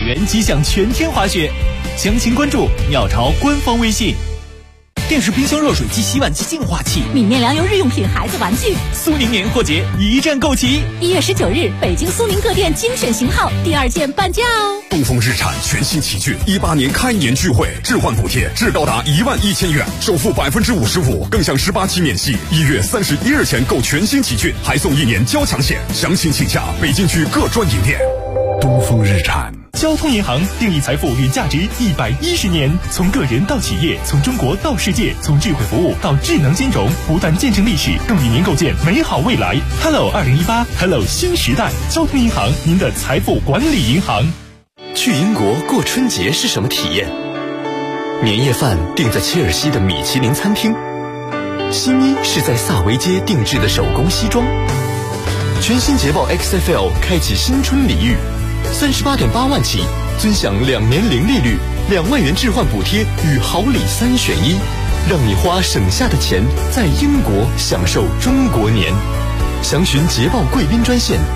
元吉祥全天滑雪。详情关注鸟巢官方微信。电视、冰箱、热水机、洗碗机、净化器、 米面粮油日用品、孩子玩具， 苏宁年货节一站购齐。 1月19日，北京苏宁各店精选型号第2件半价哦。 东风日产全新奇骏18年开年聚会，置换补贴至高达11000元，首付55%，更享18期免息。1月31日前购全新奇骏，还送1年交强险。详情请洽北京区各专营店。东风日产。 交通银行定义财富与价值110年，从个人到企业，从中国到世界，从智慧服务到智能金融，不断见证历史，更与您构建美好未来。Hello 2018 ，Hello 新时代。交通银行，您的财富管理银行。 去英国过春节是什么体验？年夜饭订在切尔西的米其林餐厅，新衣是在萨维街定制的手工西装。全新捷豹 XFL 开启新春礼遇，38.8万起，尊享2年零利率，2万元置换补贴与好礼3选1，让你花省下的钱在英国享受中国年。详询捷豹贵宾专线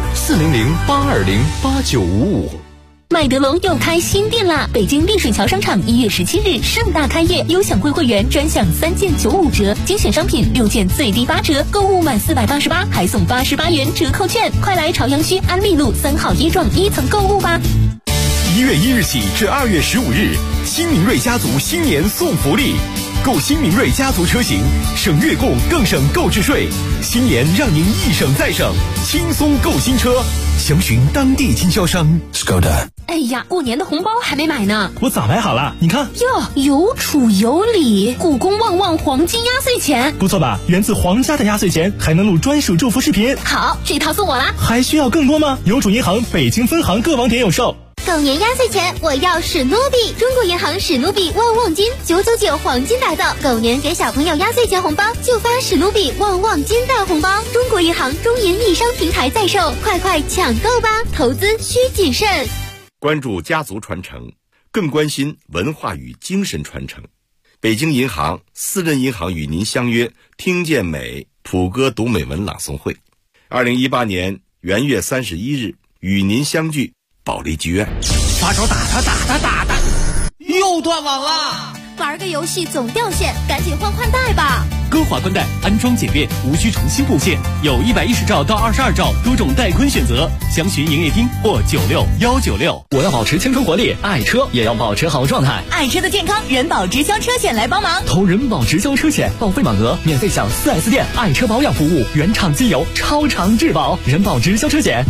400-820-8955。 麦德龙又开新店啦！北京丽水桥商场1月17日盛大开业，优享会会员专享3件95折，精选商品6件最低8折，购物满488还送88元折扣券，快来朝阳区安利路3号1幢1层购物吧 ！1月1日起至2月15日，新明锐家族新年送福利，购新明锐家族车型，省月供更省购置税，新年让您一省再省，轻松购新车。详询当地经销商。 Skoda。 哎呀，过年的红包还没买呢， 我早买好了，你看。 哟，有储有礼，故宫旺旺黄金压岁钱， 不错吧？源自皇家的压岁钱，还能录专属祝福视频。 好，这套送我啦。 还需要更多吗？邮储银行北京分行各网点有售。 狗年压岁钱，我要史努比！中国银行史努比旺旺金999黄金打造，狗年给小朋友压岁钱红包就发史努比旺旺金大红包。中国银行中银易商平台在售，快快抢购吧！投资需谨慎。 关注家族传承，更关心文化与精神传承。北京银行私人银行与您相约听见美普歌读美文朗诵会，2018年元月31日与您相聚保利剧院。 发手打他，又断网了！ 玩个游戏总掉线，赶紧换代吧！ 歌华宽带安装简便，无需重新布线，有110兆到22兆多种带宽选择，详询营业厅或96196。 我要保持青春活力，爱车也要保持好状态。 爱车的健康，人保直销车险来帮忙。 投人保直销车险，报废满额免费享4S店爱车保养服务，原厂机油，超长质保。人保直销车险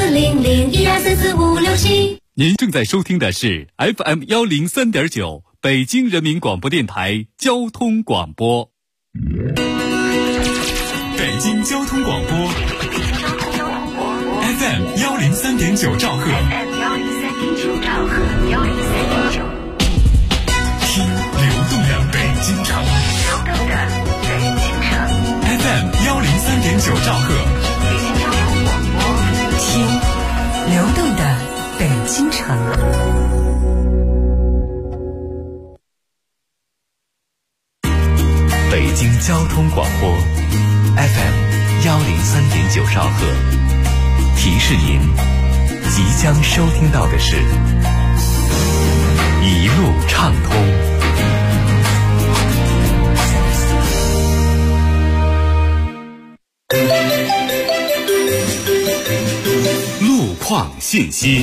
40012445567。 您正在收听的是 FM 103.9北京人民广播电台交通广播。 北京交通广播 FM 103.9兆赫，听流动的北京城，FM 103.9兆赫， 听流动的北京城。 北京交通广播 FM 103.9兆赫，提示您即将收听到的是一路畅通。 路况信息。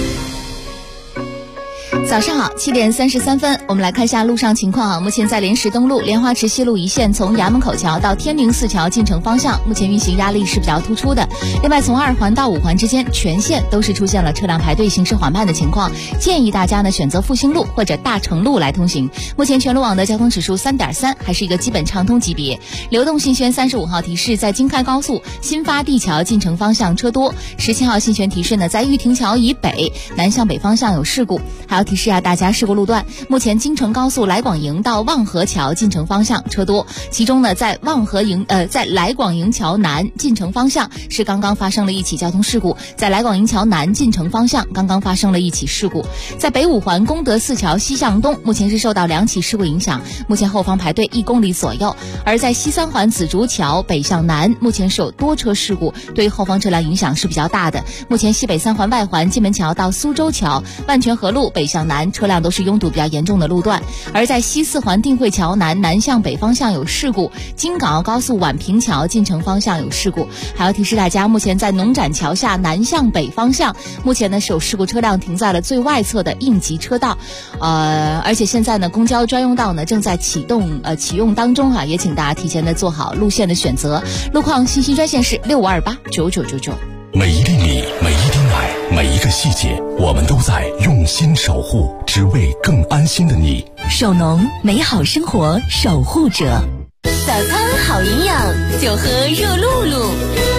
早上好，7点33分，我们来看一下路上情况啊。目前在莲石东路、莲花池西路一线，从衙门口桥到天宁寺桥进城方向，目前运行压力是比较突出的。另外，从2环到5环之间，全线都是出现了车辆排队、行驶缓慢的情况，建议大家呢选择复兴路或者大成路来通行。目前全路网的交通指数3.3，还是一个基本畅通级别。流动信轩35号提示，在京开高速新发地桥进城方向车多。17号信轩提示呢，在玉亭桥以北南向北方向有事故，还要提示示大家事故路段。目前京承高速来广营到望河桥进城方向车多，其中呢在来广营桥南进城方向是刚刚发生了一起交通事故，在来广营桥南进城方向刚刚发生了一起事故。在北五环功德寺桥西向东，目前是受到2起事故影响，目前后方排队1公里左右。而在西三环紫竹桥北向南，目前是有多车事故，对于后方车辆影响是比较大的。目前西北三环外环金门桥到苏州桥、万泉河路北向南车辆都是拥堵比较严重的路段。而在西四环定慧桥南向北方向有事故，京港澳高速宛平桥进城方向有事故。还要提示大家，目前在农展桥下南向北方向，目前呢是有事故车辆停在了最外侧的应急车道，而且现在呢公交专用道呢正在启用当中也请大家提前的做好路线的选择。路况信息专线是65289999。 每一粒米，每一滴奶，每一个细节，我们都在用心守护，只为更安心的你。 首农，美好生活守护者。 早餐好营养，就喝热露露。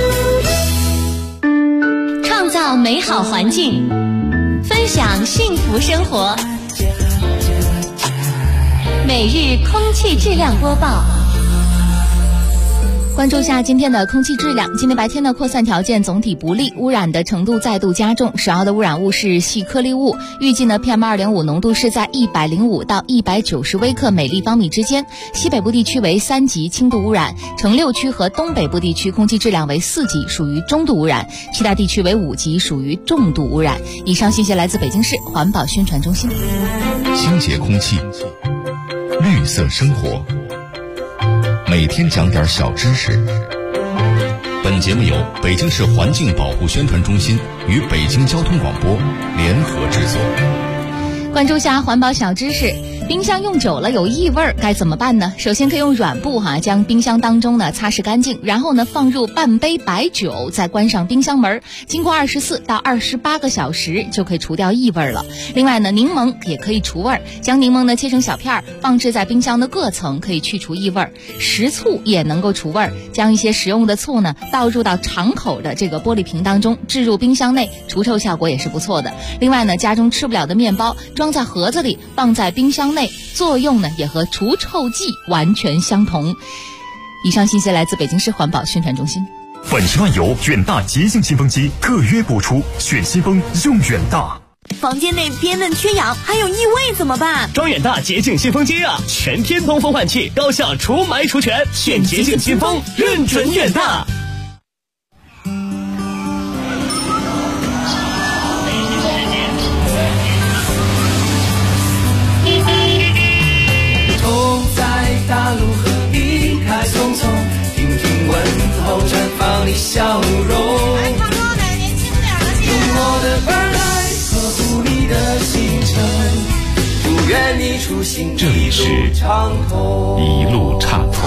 创造美好环境，分享幸福生活。每日空气质量播报。 关注一下今天的空气质量。今天白天的扩散条件总体不利，污染的程度再度加重，首要的污染物是细颗粒物。预计呢 PM2.5 浓度是在105到190微克每立方米之间。西北部地区为3级轻度污染，城六区和东北部地区空气质量为4级，属于中度污染，其他地区为5级，属于重度污染。以上信息来自北京市环保宣传中心。 清洁空气，绿色生活，每天讲点小知识。本节目由北京市环境保护宣传中心与北京交通广播联合制作。 关注下环保小知识。冰箱用久了有异味该怎么办呢？首先可以用软布将冰箱当中呢擦拭干净，然后呢放入半杯白酒，再关上冰箱门，经过24到28个小时就可以除掉异味了。另外呢，柠檬也可以除味，将柠檬呢切成小片，放置在冰箱的各层，可以去除异味。食醋也能够除味，将一些食用的醋呢倒入到敞口的这个玻璃瓶当中，置入冰箱内，除臭效果也是不错的。另外呢，家中吃不了的面包装在盒子里，放在冰箱内，作用呢也和除臭剂完全相同。以上信息来自北京市环保宣传中心。 本10万油远大洁净新风机特约播出，选新风用远大。 房间内憋闷缺氧还有异味怎么办？ 装远大洁净新风机啊，全天通风换气，高效除霾除醛，选洁净新风，认准远大。 大路和避开匆匆，听听问候绽放你笑容。用我的耳来呵护你的行程，祝愿你出行这里是一路畅通。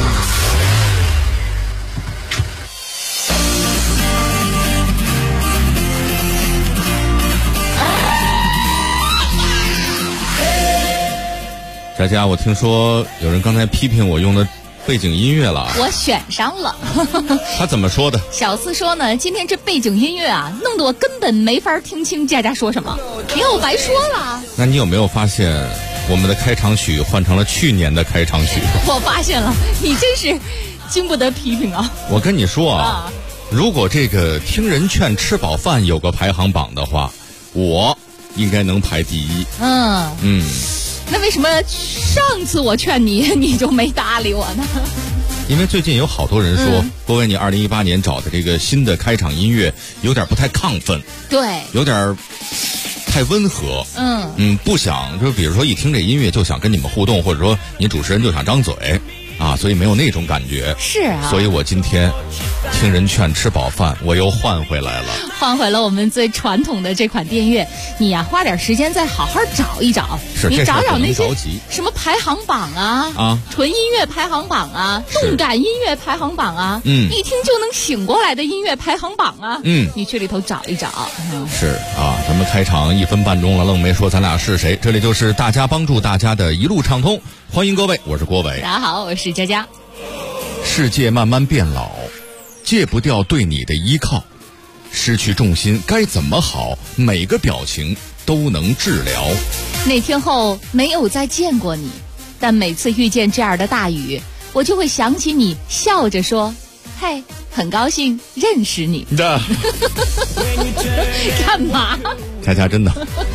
佳佳，我听说有人刚才批评我用的背景音乐了， 我选上了。 他怎么说的？ 小四说呢，今天这背景音乐弄得我根本没法听清佳佳说什么，你看我白说了。 那你有没有发现我们的开场曲换成了去年的开场曲？ 我发现了，你真是经不得批评啊。 我跟你说如果这个听人劝吃饱饭有个排行榜的话，我应该能排第一。 那为什么上次我劝你，你就没搭理我呢？ 因为最近有好多人说，郭伟，你2018年找的这个新的开场音乐有点不太亢奋， 对， 有点太温和，不想就比如说一听这音乐就想跟你们互动，或者说你主持人就想张嘴所以没有那种感觉。 是啊， 所以我今天听人劝吃饱饭，我又换回来了， 换回了我们最传统的这款电乐。你花点时间再好好找一找，你找找那些什么排行榜纯音乐排行榜动感音乐排行榜一听就能醒过来的音乐排行榜你去里头找一找。 是咱们开场1分半钟了，愣没说咱俩是谁。这里就是大家帮助大家的一路畅通，欢迎各位，我是郭伟。 大家好，我是佳佳。 世界慢慢变老，戒不掉对你的依靠，失去重心该怎么好？每个表情都能治疗。 那天后没有再见过你，但每次遇见这样的大雨，我就会想起你笑着说：“嘿，很高兴认识你。”干嘛？ 佳佳真的，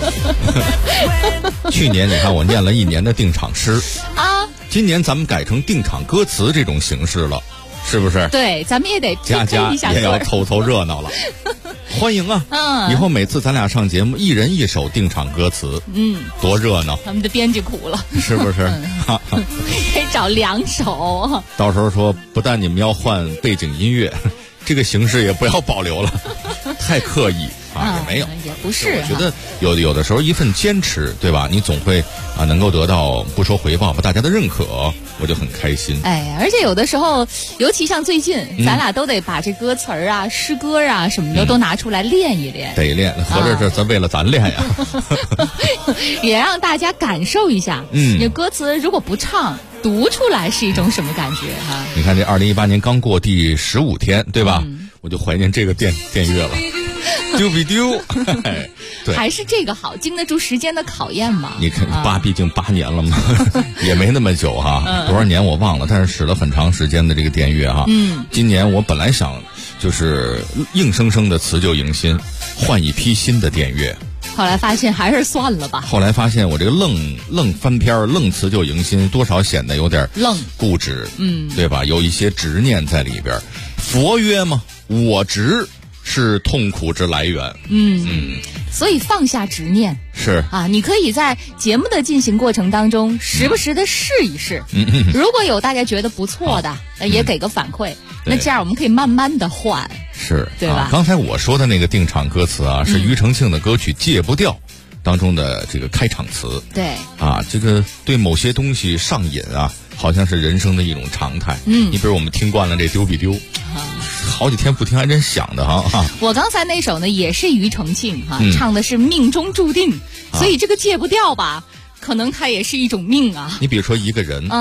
去年你看我念了1年的定场诗啊， 今年咱们改成定场歌词这种形式了，是不是？ 对，咱们也得佳佳也要凑热闹了。欢迎啊！以后每次咱俩上节目，一人一首定场歌词，多热闹！ 他们的编辑苦了， 是不是？ 可以找2首。 到时候说，不但你们要换背景音乐，这个形式也不要保留了，太刻意啊，也没有， 也不是。 我觉得有的时候一份坚持，对吧？你总会能够得到不说回报吧，大家的认可，我就很开心。 哎，而且有的时候，尤其像最近，咱俩都得把这歌词啊、诗歌啊什么的都拿出来练一练。 得练，合着是咱为了咱练呀。 也让大家感受一下，你歌词如果不唱，读出来是一种什么感觉哈？ 你看这2018年刚过第15天，对吧？我就怀念这个电乐了。丢比丢，对， 还是这个好，经得住时间的考验嘛。 你看毕竟8年了嘛，也没那么久哈，多少年我忘了，但是使了很长时间的这个电乐哈。今年我本来想就是硬生生的辞旧迎新，换一批新的电乐。 后来发现还是算了吧。 后来发现我这个愣翻篇愣辞旧迎新，多少显得有点固执，对吧？有一些执念在里边。佛曰嘛，我执是痛苦之来源。 所以放下执念是啊，你可以在节目的进行过程当中，时不时的试一试。如果有大家觉得不错的，也给个反馈。那这样我们可以慢慢的换， 是对吧？ 刚才我说的那个定场歌词啊，是庾澄庆的歌曲《戒不掉》当中的这个开场词。 对啊，这个对某些东西上瘾啊，好像是人生的一种常态。你比如我们听惯了这丢比丢，好几天不听还真想的哈。 我刚才那首呢也是庾澄庆哈，唱的是命中注定，所以这个戒不掉吧，可能它也是一种命啊。 你比如说一个人，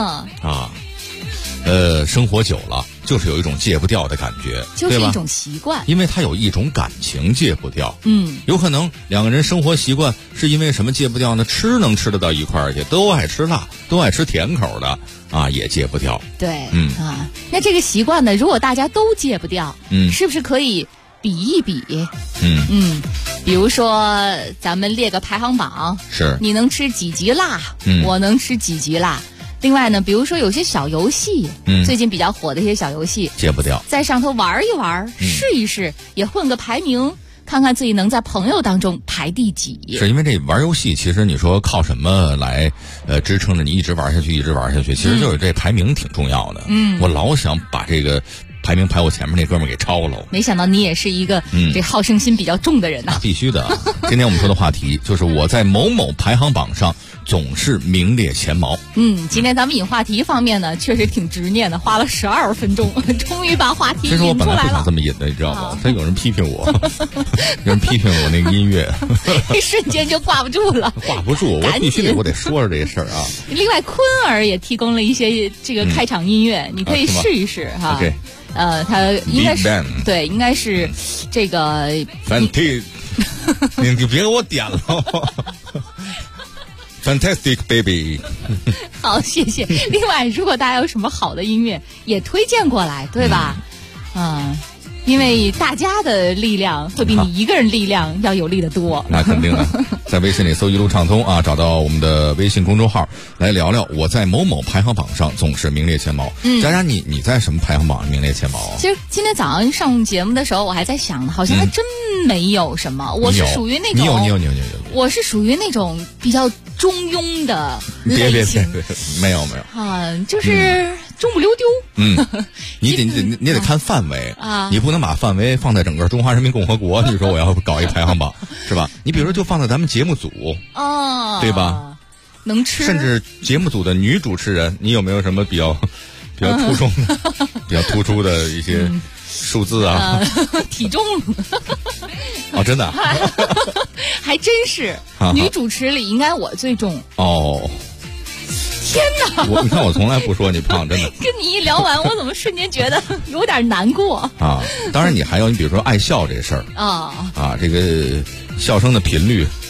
生活久了就是有一种戒不掉的感觉， 就是一种习惯， 因为他有一种感情戒不掉。有可能2个人生活习惯是因为什么戒不掉呢？能吃得到一块儿去，都爱吃辣，都爱吃甜口的啊，也戒不掉。 对，那这个习惯呢，如果大家都戒不掉，是不是可以比一比？比如说咱们列个排行榜， 是你能吃几级辣，我能吃几级辣。另外呢，比如说有些小游戏，最近比较火的一些小游戏， 戒不掉， 在上头玩一玩，试一试，也混个排名，看看自己能在朋友当中排第几。 是因为这玩游戏，其实你说靠什么来支撑着你一直玩下去，其实就是这排名挺重要的。我老想把这个排名排我前面那哥们儿给超了。 没想到你也是一个这好胜心比较重的人呐。 必须的。今天我们说的话题就是我在某某排行榜上总是名列前茅。 今天咱们引话题方面呢，确实挺执念的，花了12分钟，终于把话题引出来了。 其实我本来不想这么引的，你知道吗？但有人批评我，有人批评我那个音乐， 一瞬间就挂不住了。 挂不住，我必须得说着这事儿啊。 另外，坤儿也提供了一些这个开场音乐，你可以试一试哈。 OK。 他应该是对，应该是这个。 Fantastic， 你别给我点了。Fantastic baby。 好，谢谢。另外，如果大家有什么好的音乐，也推荐过来，对吧？因为大家的力量会比你一个人力量要有力得多。 那肯定的，在微信里搜一路畅通啊，找到我们的微信公众号来聊聊。我在某某排行榜上总是名列前茅。佳佳，你在什么排行榜上名列前茅啊？ 其实今天早上上节目的时候，我还在想呢，好像还真没有什么。我是属于那种你有， 我是属于那种比较中庸的类型。 别，没有就是中不溜丢。 你得看范围啊， 你不能把范围放在整个中华人民共和国。你说我要搞一排行榜是吧？你比如说就放在咱们节目组对吧？ 能吃。 甚至节目组的女主持人，你有没有什么比较突出的、比较突出的一些数字啊？ 体重。 真的。 还真是。女主持里应该我最重。天哪！ 你看我从来不说你胖，真的。 跟你一聊完，我怎么瞬间觉得有点难过当然，你还有你比如说爱笑这事儿这个笑声的频率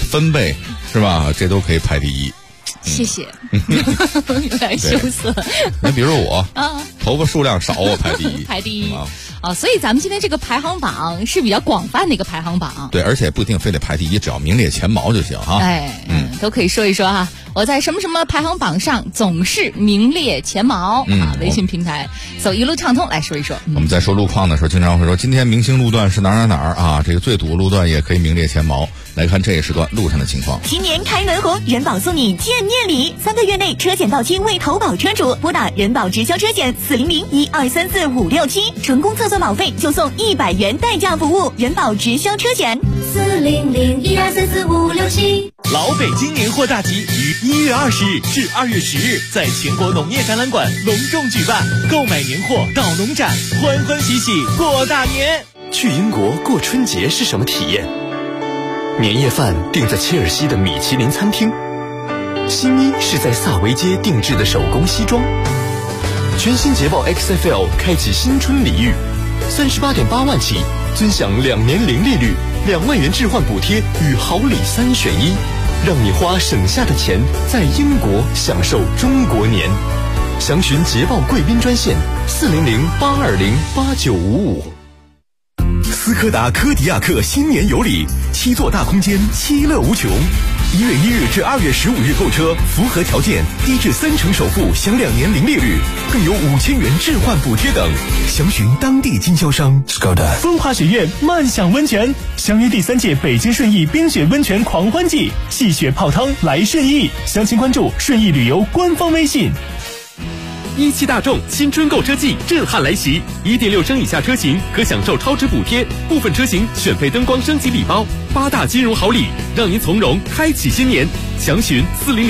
分贝是吧？这都可以排第一。 谢谢，有点羞涩。 那比如我头发数量少，我排第一， 排第一啊！所以咱们今天这个排行榜是比较广泛的一个排行榜。 对，而且不一定非得排第一，只要名列前茅就行哈。 都可以说一说哈。我在什么什么排行榜上总是名列前茅啊！微信平台搜一路畅通来说一说。 我们在说路况的时候，经常会说今天明星路段是哪儿啊？这个最堵路段也可以名列前茅。来看这一时段路上的情况。 今年开门红，人保送你见面礼，3个月内车险到期未投保车主，拨打人保直销车险400-1234-567，成功测算保费就送100元代驾服务。人保直销车险 400-1234-567。 老北京年货大集于1月20日至2月10日在全国农业展览馆隆重举办，购买年货到农展，欢欢喜喜过大年。 去英国过春节是什么体验？年夜饭订在切尔西的米其林餐厅，新衣是在萨维街定制的手工西装。全新捷豹 XFL 开启新春礼遇，38.8万起，尊享2年零利率，2万元置换补贴与好礼3选1，让你花省下的钱在英国享受中国年。详询捷豹贵宾专线400-820-8955。 斯柯达柯迪亚克新年有礼，7座大空间，其乐无穷。1月1日至2月15日购车，符合条件，低至30%首付，享2年零利率，更有5000元置换补贴等。详询当地经销商。 风华学院慢享温泉，相约第3届北京顺义冰雪温泉狂欢季，戏雪泡汤来顺义。详情关注顺义旅游官方微信。 17大众新春购车季震撼来袭，1.6升以下车型可享受超值补贴，部分车型选配灯光升级礼包，8大金融好礼，让您从容开启新年。详询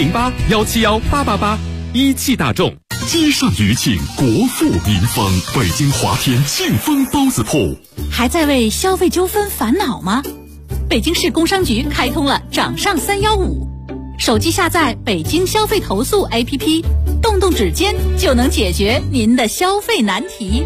4008-171-888。17大众。 街上余庆，国富民丰，北京华天庆丰包子铺。 还在为消费纠纷烦恼吗？北京市工商局开通了掌上315，手机下载北京消费投诉 APP， 动动指尖就能解决您的消费难题。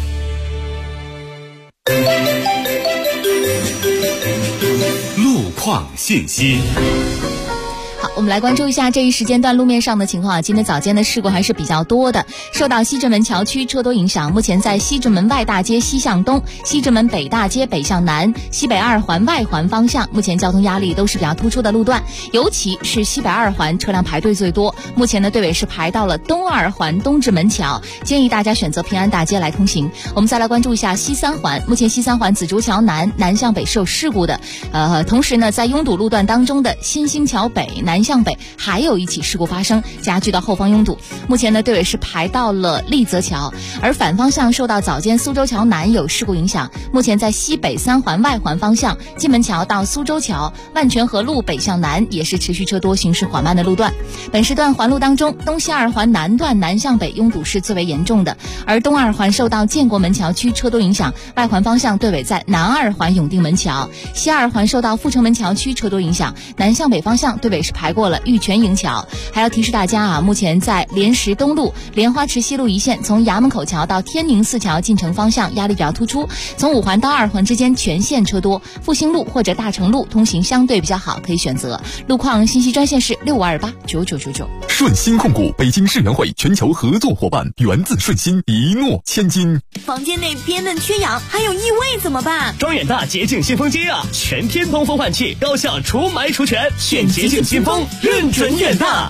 路况信息。 好，我们来关注一下这一时间段路面上的情况啊。今天早间的事故还是比较多的，受到西直门桥区车多影响，目前在西直门外大街西向东、西直门北大街北向南、西北2环外环方向，目前交通压力都是比较突出的路段，尤其是西北2环车辆排队最多。目前的队尾是排到了东2环东直门桥，建议大家选择平安大街来通行。我们再来关注一下西3环，目前西3环紫竹桥南向北是有事故的，同时呢，在拥堵路段当中的新兴桥北南向北还有一起事故发生，加剧到后方拥堵。目前呢，队尾是排到了立泽桥，而反方向受到早间苏州桥南有事故影响，目前在西北3环外环方向进门桥到苏州桥、万泉河路北向南也是持续车多、行驶缓慢的路段。本时段环路当中，东西2环南段南向北拥堵是最为严重的，而东2环受到建国门桥区车多影响，外环方向队尾在南2环永定门桥，西2环受到阜成门桥区车多影响，南向北方向队尾是排过了玉泉营桥。还要提示大家啊，目前在莲石东路、莲花池西路一线，从衙门口桥到天宁4桥进城方向压力比较突出，从5环到2环之间全线车多，复兴路或者大成路通行相对比较好，可以选择。路况信息专线是65289999。 顺鑫控股北京世园会全球合作伙伴，源自顺鑫，一诺千金。 房间内憋闷缺氧还有异味怎么办？ 庄远大洁净新风机啊，全天通风换气，高效除霾除醛，选洁净新风，认准远大。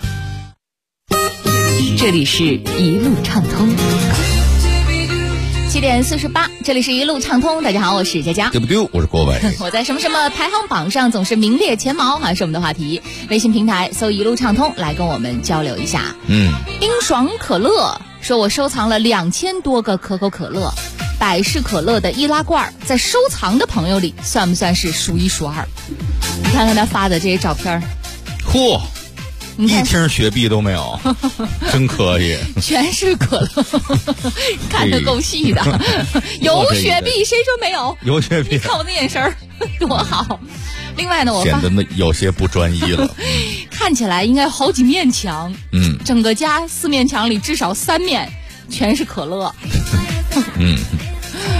这里是一路畅通。 7点48，这里是一路畅通。大家好，我是佳佳。 对不对？我是郭伟。 我在什么什么排行榜上总是名列前茅，还是我们的话题。微信平台搜一路畅通来跟我们交流一下。冰爽可乐说，我收藏了2000多个可口可乐，百事可乐的易拉罐，在收藏的朋友里算不算是数1数2？你看看他发的这些照片， 嚯！一听雪碧都没有，真可以， 全是可乐，看得够细的。有雪碧，谁说没有？ 有雪碧， 看我的眼神儿多好。另外呢，我显得有些不专一了。 看起来应该好几面墙，整个家4面墙里至少3面全是可乐。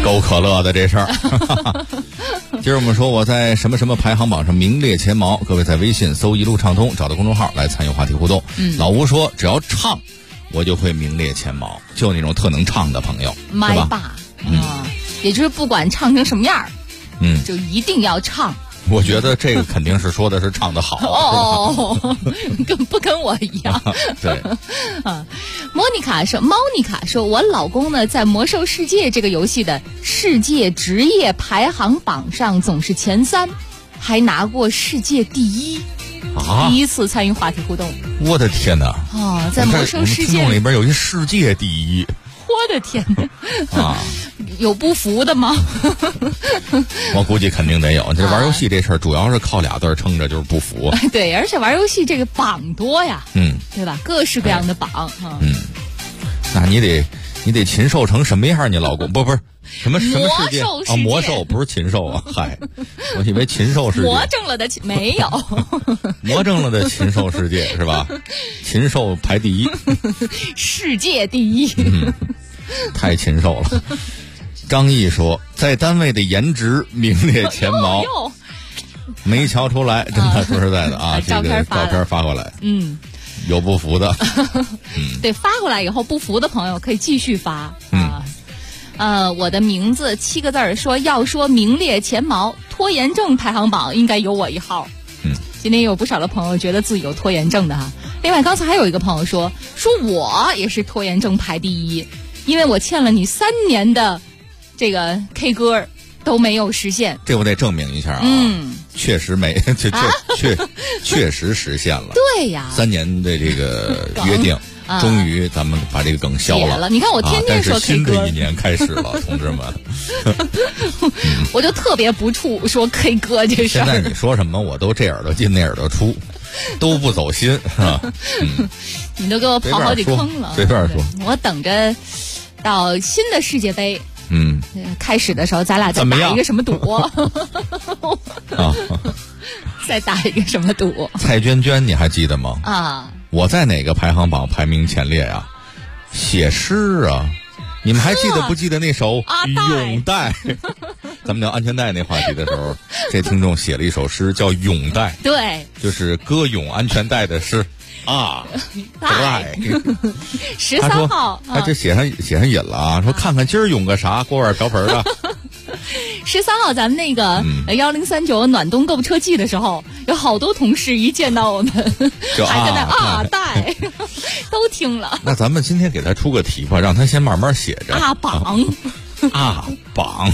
够可乐的这事儿。今儿我们说我在什么什么排行榜上名列前茅，各位在微信搜一路畅通，找到公众号来参与话题互动。老吴说只要唱我就会名列前茅，就那种特能唱的朋友， 麦霸，也就是不管唱成什么样，就一定要唱。 我觉得这个肯定是说的是唱得好， 跟我一样。 对， 莫妮卡说，我老公呢在魔兽世界这个游戏的世界职业排行榜上总是前3，还拿过世界第1。第一次参与话题互动， 我的天哪！ 在魔兽世界里边有一世界第1， 我的天哪！有不服的吗？ 我估计肯定得有。这玩游戏这事儿主要是靠俩字撑着，就是不服。 对，而且玩游戏这个榜多呀，对吧？各式各样的榜， 那你得禽兽成什么样？你老公不是什么世界啊？魔兽不是禽兽啊！嗨，我以为禽兽世界。 魔怔了的没有， 魔怔了的禽兽世界是吧？禽兽排第1， 世界第1， 太禽兽了。张毅说，在单位的颜值名列前茅，没瞧出来，真的说实在的啊，这个照片发过来，有不服的， 对，发过来以后不服的朋友可以继续发我的名字7个字说，要说名列前茅，拖延症排行榜应该有我1号。今天有不少的朋友觉得自己有拖延症的哈。另外，刚才还有一个朋友说我也是拖延症排第1，因为我欠了你3年的这个 K 歌都没有实现。 这我得证明一下啊，确实没，确实实现了。 对呀 ，3年的这个约定。终于咱们把这个梗消了。 你看我天天说 K 歌， 但是新的1年开始了，同志们。 我就特别不怵说 K 歌这事儿。 现在你说什么我都这耳朵进那耳朵出，都不走心是吧？ 你都给我刨好几坑了。 随便说。 我等着到新的世界杯。开始的时候咱俩再打一个什么赌？再打一个什么赌？ 蔡娟娟你还记得吗？我在哪个排行榜排名前列啊？写诗啊！你们还记得不记得那首《泳带》？咱们聊安全带那话题的时候，这听众写了一首诗叫《泳带》， 对， 就是歌咏安全带的诗啊。带 13号， 这写上瘾了啊！说看看今儿咏个啥，锅碗瓢盆的。 13号咱们那个1039暖冬购物车季的时候，有好多同事一见到我们还在那带都听了。 那咱们今天给他出个题吧，让他先慢慢写着。 榜榜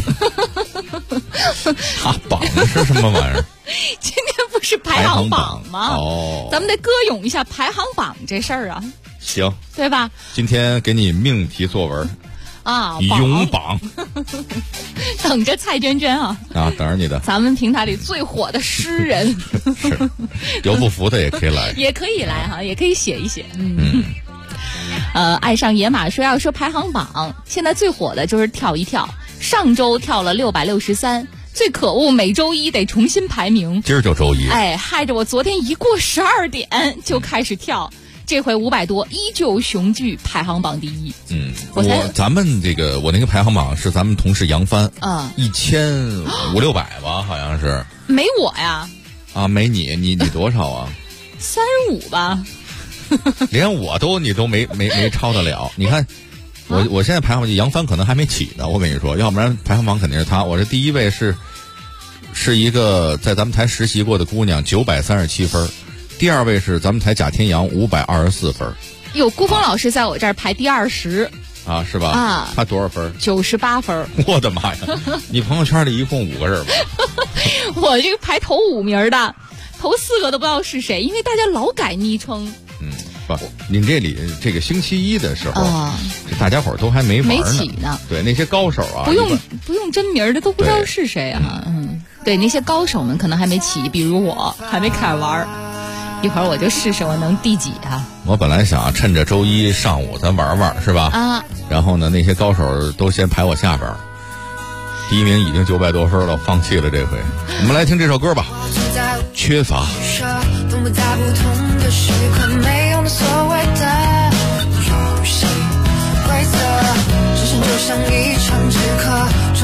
榜是什么玩意儿？ 今天不是排行榜吗？咱们得歌咏一下排行榜这事儿啊。 行， 对吧？ 今天给你命题作文。勇榜， 等着蔡娟娟等着你的。 咱们平台里最火的诗人， 是有不服的也可以来， 也可以来哈，也可以写一写。爱上野马说要说排行榜，现在最火的就是跳一跳，上周跳了663，最可恶每周一得重新排名。 今儿就周一， 害着我昨天一过12点就开始跳。这回500多，依旧雄踞排行榜第1。 咱们这个我那个排行榜是咱们同事杨帆，1500-600吧，好像是。 没我呀？ 没你多少啊 ？35吧。 连你都没超得了。你看，我现在排行榜杨帆可能还没起呢，我跟你说，要不然排行榜肯定是他。我这第1位是一个在咱们台实习过的姑娘，937分。第2位是咱们台贾天阳524分。 有顾峰老师在我这儿排第20 是吧？他多少分 ？98分。 我的妈呀！你朋友圈里一共5个人吧？ 我这个排头5名的，头4个都不知道是谁，因为大家老改昵称。 您这个星期1的时候，大家伙都还没玩起呢。 对，那些高手啊， 不用真名的都不知道是谁啊。对，那些高手们可能还没起，比如我还没开始玩。一会儿我就试试我能第几啊！ 我本来想趁着周一上午咱玩玩，是吧？然后呢，那些高手都先排我下边。第1名已经900多分了，放弃了这回。我们来听这首歌吧，缺乏。分布在不同的时刻，没有所谓的游戏规则，人生就像一场纸课。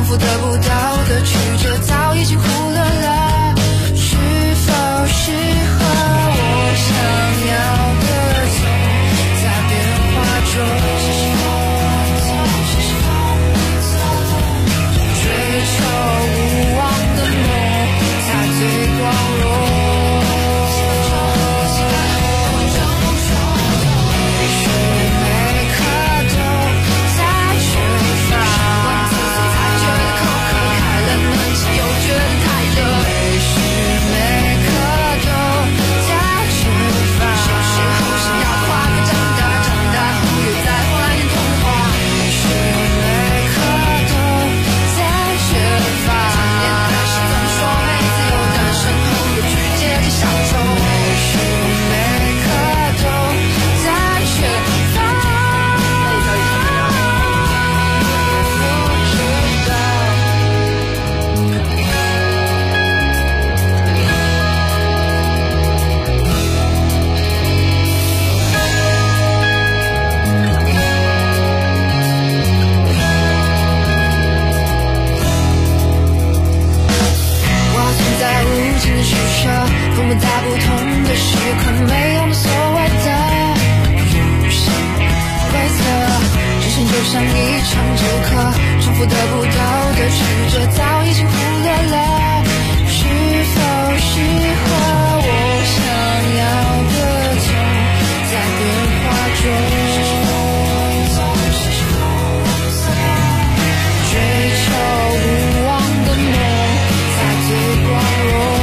负得不到的曲折早已经忽略了，是否适合我想要的总在变化中，追求无望的梦才最光荣。我们在不同的时刻，没有所谓的游戏规则，人生就像一场旧课，重复得不到的曲折早已经忽略了，是否适合我想要的总在变化中，追求无望的梦才最光荣。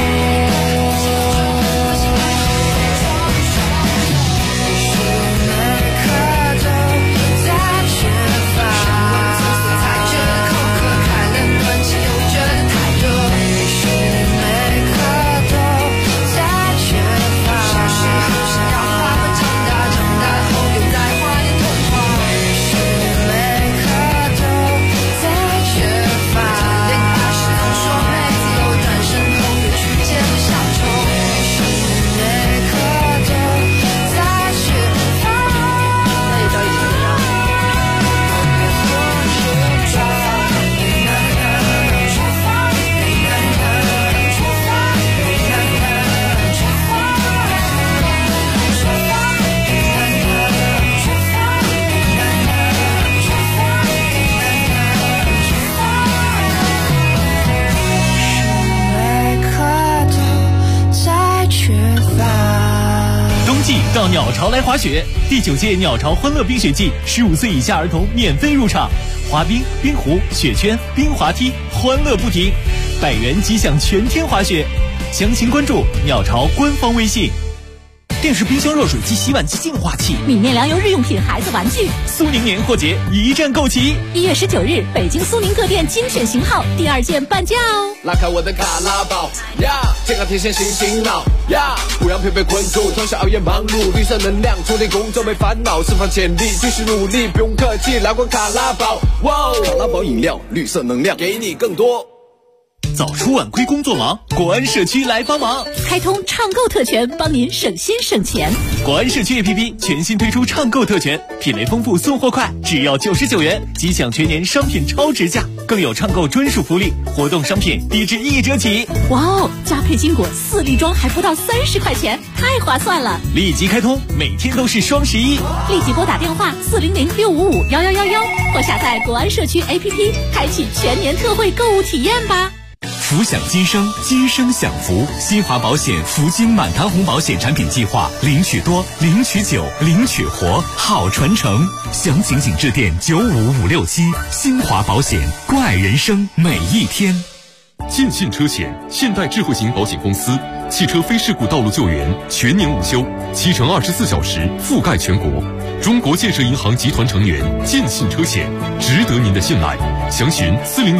到鸟巢来滑雪，第9届鸟巢欢乐冰雪季，15岁以下儿童免费入场，滑冰、冰壶、雪圈、冰滑梯，欢乐不停，100元即享全天滑雪。详情关注鸟巢官方微信。电视、冰箱、热水机、洗碗机、净化器、 米面粮油日用品、孩子玩具， 苏宁年货节一站购齐。 1月19日，北京苏宁各店精选型号第2件半价哦。 拉开我的卡拉宝呀，健康天线醒醒脑呀，不让疲惫困住，通宵熬夜忙碌，绿色能量充电工作没烦恼，释放潜力继续努力，不用客气，来罐卡拉宝，哇，卡拉宝饮料，绿色能量给你更多。 早出晚归工作忙，国安社区来帮忙， 开通畅购特权，帮您省心省钱。 国安社区 APP 全新推出畅购特权，品类丰富，送货快，只要99元即享全年商品超值价，更有畅购专属福利，活动商品低至1折起。 哇哦，加配金果4粒装还不到30块钱，太划算了！ 立即开通，每天都是双11， 立即拨打电话400-655-1111或下载国安社区 APP， 开启全年特惠购物体验吧。 福享今生，今生享福。新华保险福金满堂红保险产品计划，领取多，领取久，领取活，好传承。详情请致电95567。新华保险，关爱人生每一天。 建信车险，现代智慧型保险公司，汽车非事故道路救援全年无休，7乘24小时覆盖全国。中国建设银行集团成员，建信车险，值得您的信赖。详询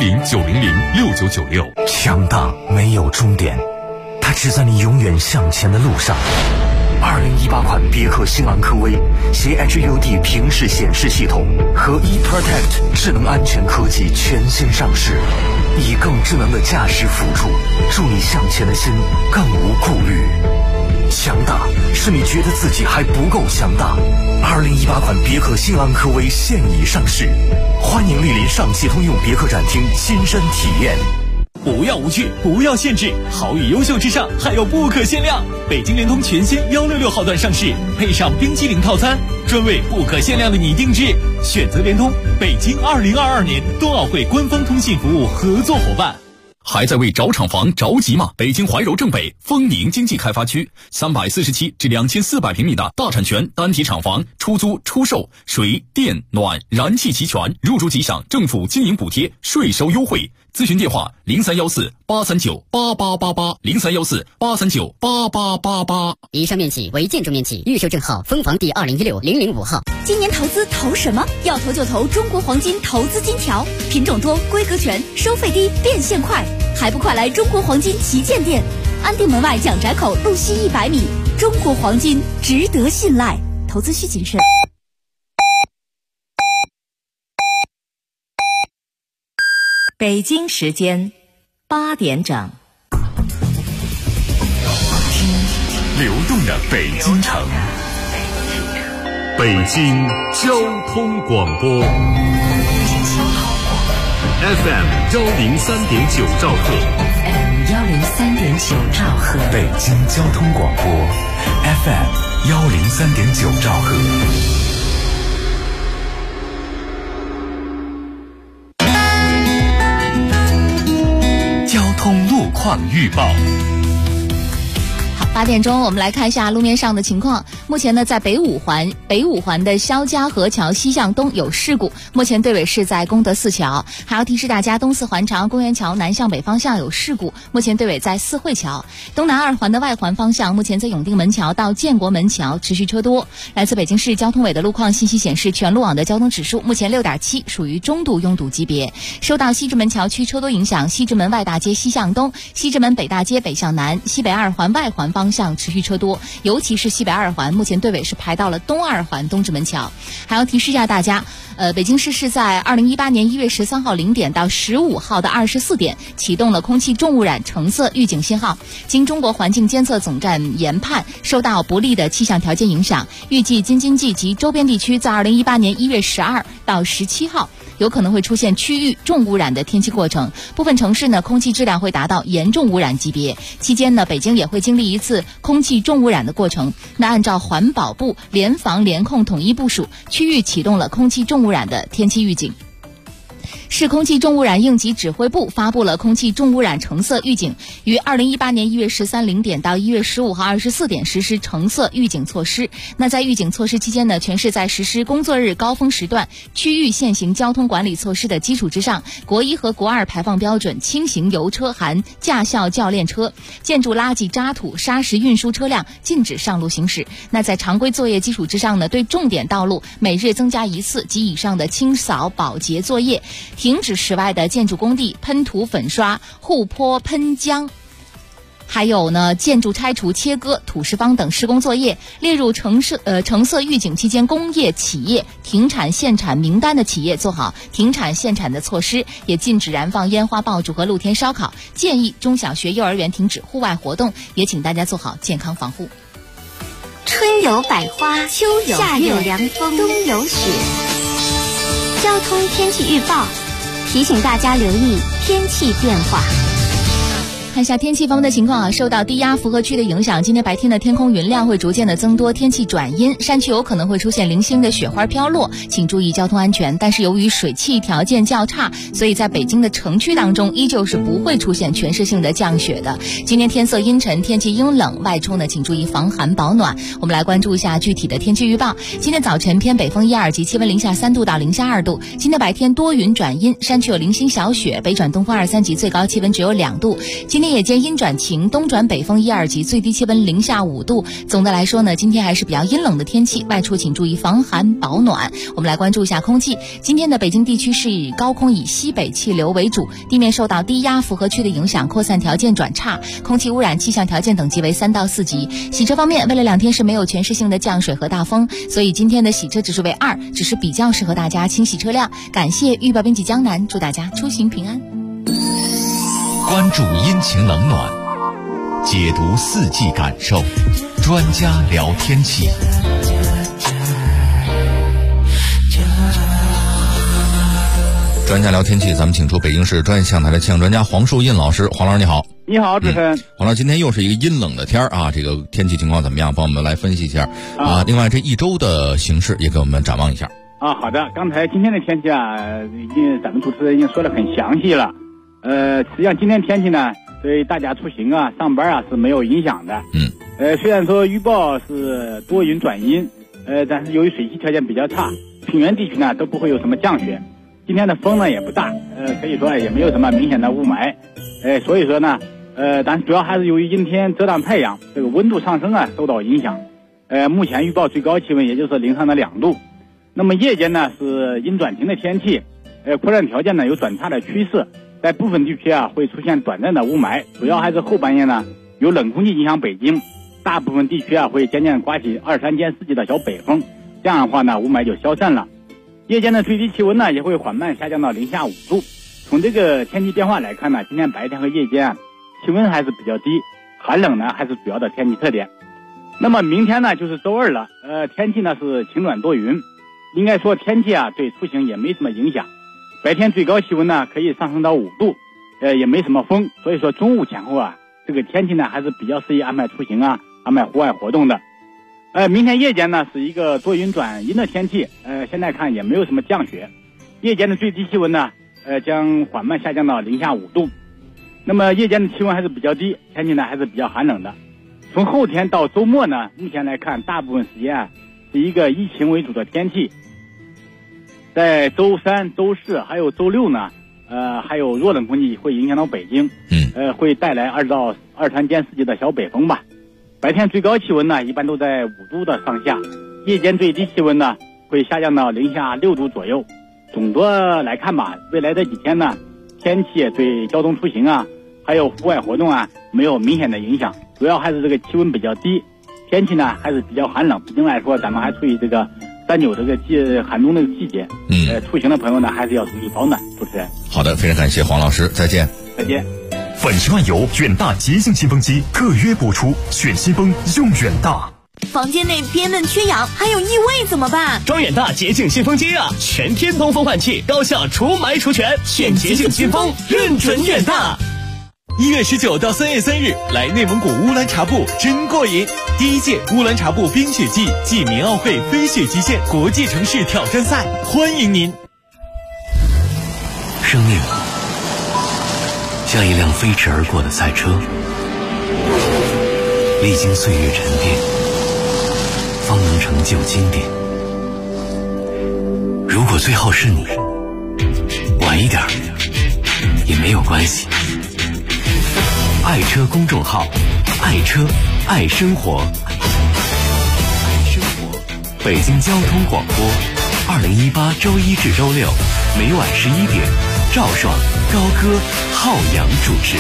400-900-6996。 强大没有终点，它只在你永远向前的路上。2018款别克星昂科威携 HUD 平视显示系统和 eProtect 智能安全科技全新上市，以更智能的驾驶辅助，助你向前的心更无顾虑。强大是是你觉得自己还不够强大？2018款别克新昂科威现已上市，欢迎莅临上汽通用别克展厅亲身体验。 不要无趣，不要限制，好与优秀之上还有不可限量。北京联通全新166号段上市，配上冰激凌套餐，专为不可限量的你定制。选择联通，北京2022年冬奥会官方通信服务合作伙伴。 还在为找厂房着急吗？北京怀柔正北丰宁经济开发区347至2400平米的大产权单体厂房，出租出售，水电暖燃气齐全，入住即享政府经营补贴，税收优惠。咨询电话0314839888，0314839888。 以上面积为建筑面积，预售证号分房第216005号。 今年投资投什么？要投就投中国黄金投资金条，品种多，规格全，收费低，变现快，还不快来中国黄金旗舰店，安定门外蒋宅口路西100米。中国黄金值得信赖，投资需谨慎。 北京时间8点整， 听流动的北京城，北京交通广播 FM 103.9兆赫 103.9兆赫， 北京交通广播 FM 103.9兆赫。 交通路况预报。 好，8点钟我们来看一下路面上的情况。目前呢，在北五环的肖家河桥西向东有事故，目前队尾是在功德寺桥。还要提示大家，东四环长安公园桥南向北方向有事故，目前队尾在四惠桥。东南2环的外环方向，目前在永定门桥到建国门桥持续车多。来自北京市交通委的路况信息显示，全路网的交通指数目前6.7，属于中度拥堵级别。受到西直门桥区车多影响，西直门外大街西向东、西直门北大街北向南、西北2环外环方向持续车多，尤其是西北2环，目前队尾是排到了东2环东直门桥。还要提示一下大家，北京市是在2018年1月13号0点到15号的24点启动了空气重污染橙色预警信号。经中国环境监测总站研判，受到不利的气象条件影响，预计京津冀及周边地区在2018年1月12到17号有可能会出现区域重污染的天气过程，部分城市呢空气质量会达到严重污染级别。期间呢，北京也会经历一次空气重污染的过程。那按照环保部联防联控统一部署，区域启动了空气重污染的天气预警。市空气重污染应急指挥部发布了空气重污染橙色预警，于2018年1月13 0点到1月15号24点实施橙色预警措施。那在预警措施期间呢，全市在实施工作日高峰时段区域限行交通管理措施的基础之上，国1和国2排放标准轻型油车含驾校教练车、建筑垃圾渣土砂石运输车辆禁止上路行驶。那在常规作业基础之上呢，对重点道路每日增加1次及以上的清扫保洁作业，停止室外的建筑工地喷涂粉刷、护坡喷浆，还有呢建筑拆除切割、土石方等施工作业。列入橙色预警期间工业企业停产限产名单的企业做好停产限产的措施，也禁止燃放烟花爆竹和露天烧烤，建议中小学幼儿园停止户外活动，也请大家做好健康防护。 春有百花，秋有夏有凉风，冬有雪。交通天气预报提醒大家留意天气变化。 看一下天气方面的情况啊，受到低压符合区的影响，今天白天的天空云量会逐渐的增多，天气转阴，山区有可能会出现零星的雪花飘落，请注意交通安全。但是由于水汽条件较差，所以在北京的城区当中依旧是不会出现全市性的降雪的。今天天色阴沉，天气阴冷，外出呢请注意防寒保暖。我们来关注一下具体的天气预报。今天早晨偏北风1、2级，气温零下3度到零下2度。今天白天多云转阴，山区有零星小雪，北转东风2、3级，最高气温只有2度。今天夜间阴转晴，东转北风1、2级，最低气温零下5度。总的来说呢，今天还是比较阴冷的天气，外出请注意防寒保暖。我们来关注一下空气。今天的北京地区是以高空以西北气流为主，地面受到低压符合区的影响，扩散条件转差，空气污染气象条件等级为3到4级。洗车方面，为了2天是没有全市性的降水和大风，所以今天的洗车指数为2，只是比较适合大家清洗车辆。感谢预报编辑江南，祝大家出行平安。 关注阴晴冷暖，解读四季感受， 专家聊天气。专家聊天气，咱们请出北京市专业气象台的气象专家黄树印老师。黄老师你好。 你好，主持人。 黄老师，今天又是一个阴冷的天啊，这个天气情况怎么样？帮我们来分析一下啊。另外，这一周的形势也给我们展望一下。 好的。刚才今天的天气啊，咱们主持人已经说得很详细了。实际上今天天气呢，对大家出行啊、上班啊是没有影响的。虽然说预报是多云转阴，但是由于水系条件比较差，平原地区呢都不会有什么降雪。今天的风呢也不大，可以说也没有什么明显的雾霾，所以说呢，但是主要还是由于阴天遮挡太阳，这个温度上升啊受到影响。目前预报最高气温也就是零上的2度。那么夜间呢是阴转晴的天气，扩散条件呢有转差的趋势，在部分地区啊会出现短暂的雾霾，主要还是后半夜呢有冷空气影响北京，大部分地区啊会渐渐刮起2-3间4级的小北风，这样的话呢雾霾就消散了。夜间的最低气温呢也会缓慢下降到零下5度。从这个天气变化来看呢，今天白天和夜间啊气温还是比较低，寒冷呢还是主要的天气特点。那么明天呢就是周二了，天气呢是晴暖多云，应该说天气啊对出行也没什么影响。白天最高气温呢可以上升到5度，也没什么风，所以说中午前后啊这个天气呢还是比较适宜安排出行啊、安排户外活动的。明天夜间呢是一个多云转阴的天气，现在看也没有什么降雪，夜间的最低气温呢将缓慢下降到零下5度。那么夜间的气温还是比较低，天气呢还是比较寒冷的。从后天到周末呢，目前来看大部分时间啊是一个以晴为主的天气。在周3、周4还有周6呢，还有弱冷空气会影响到北京，会带来2-3间4级的小北风吧。白天最高气温呢一般都在5度的上下，夜间最低气温呢会下降到零下6度左右。总的来看吧，未来这几天呢天气对交通出行啊还有户外活动啊没有明显的影响，主要还是这个气温比较低，天气呢还是比较寒冷。毕竟来说咱们还处于这个39这个寒冬的季节，出行的朋友呢还是要注意保暖。主持人， 好的，非常感谢黄老师，再见。 再见。 粉十万油远大洁净新风机特约播出，选新风用远大。 房间内憋闷缺氧还有异味怎么办？ 装远大洁净新风机啊，全天通风换气，高效除霾除醛，选洁净新风，认准远大。 1月19到3月3日，来内蒙古乌兰察布真过瘾！第1届乌兰察布冰雪季暨民奥会飞雪极限国际城市挑战赛，欢迎您！ 生命像一辆飞驰而过的赛车，历经岁月沉淀，方能成就经典。如果最后是你，晚一点也没有关系。爱车公众号，爱车爱生活，北京交通广播，2018周1至周6，每晚11点，赵爽、高歌、浩洋主持。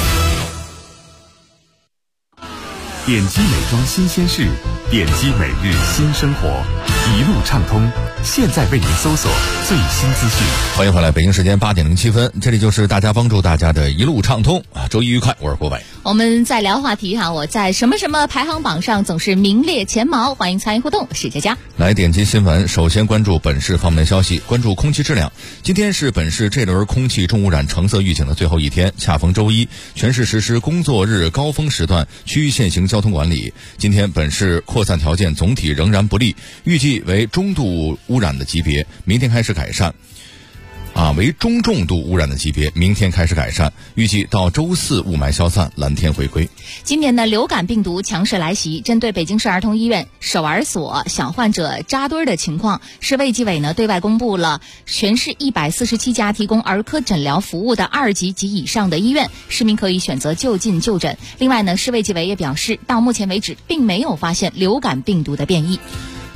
点击美妆新鲜事，点击每日新生活，一路畅通。现在为您搜索最新资讯。 欢迎回来，北京时间8点07分，这里就是大家帮助大家的一路畅通啊！周一愉快，我是郭伟。 我们在聊话题哈，我在什么什么排行榜上总是名列前茅，欢迎参与互动，是佳佳。 来点击新闻，首先关注本市方面消息，关注空气质量。今天是本市这轮空气重污染橙色预警的最后一天，恰逢周一，全市实施工作日高峰时段区域限行交通管理。今天本市扩散条件总体仍然不利，预计为中度污染的级别，明天开始改善。为中重度污染的级别，明天开始改善，预计到周4雾霾消散，蓝天回归。 今年的流感病毒强势来袭，针对北京市儿童医院守儿所小患者扎堆的情况，市卫计委呢对外公布了全市147家提供儿科诊疗服务的2级及以上的医院，市民可以选择就近就诊。另外呢，市卫计委也表示，到目前为止并没有发现流感病毒的变异。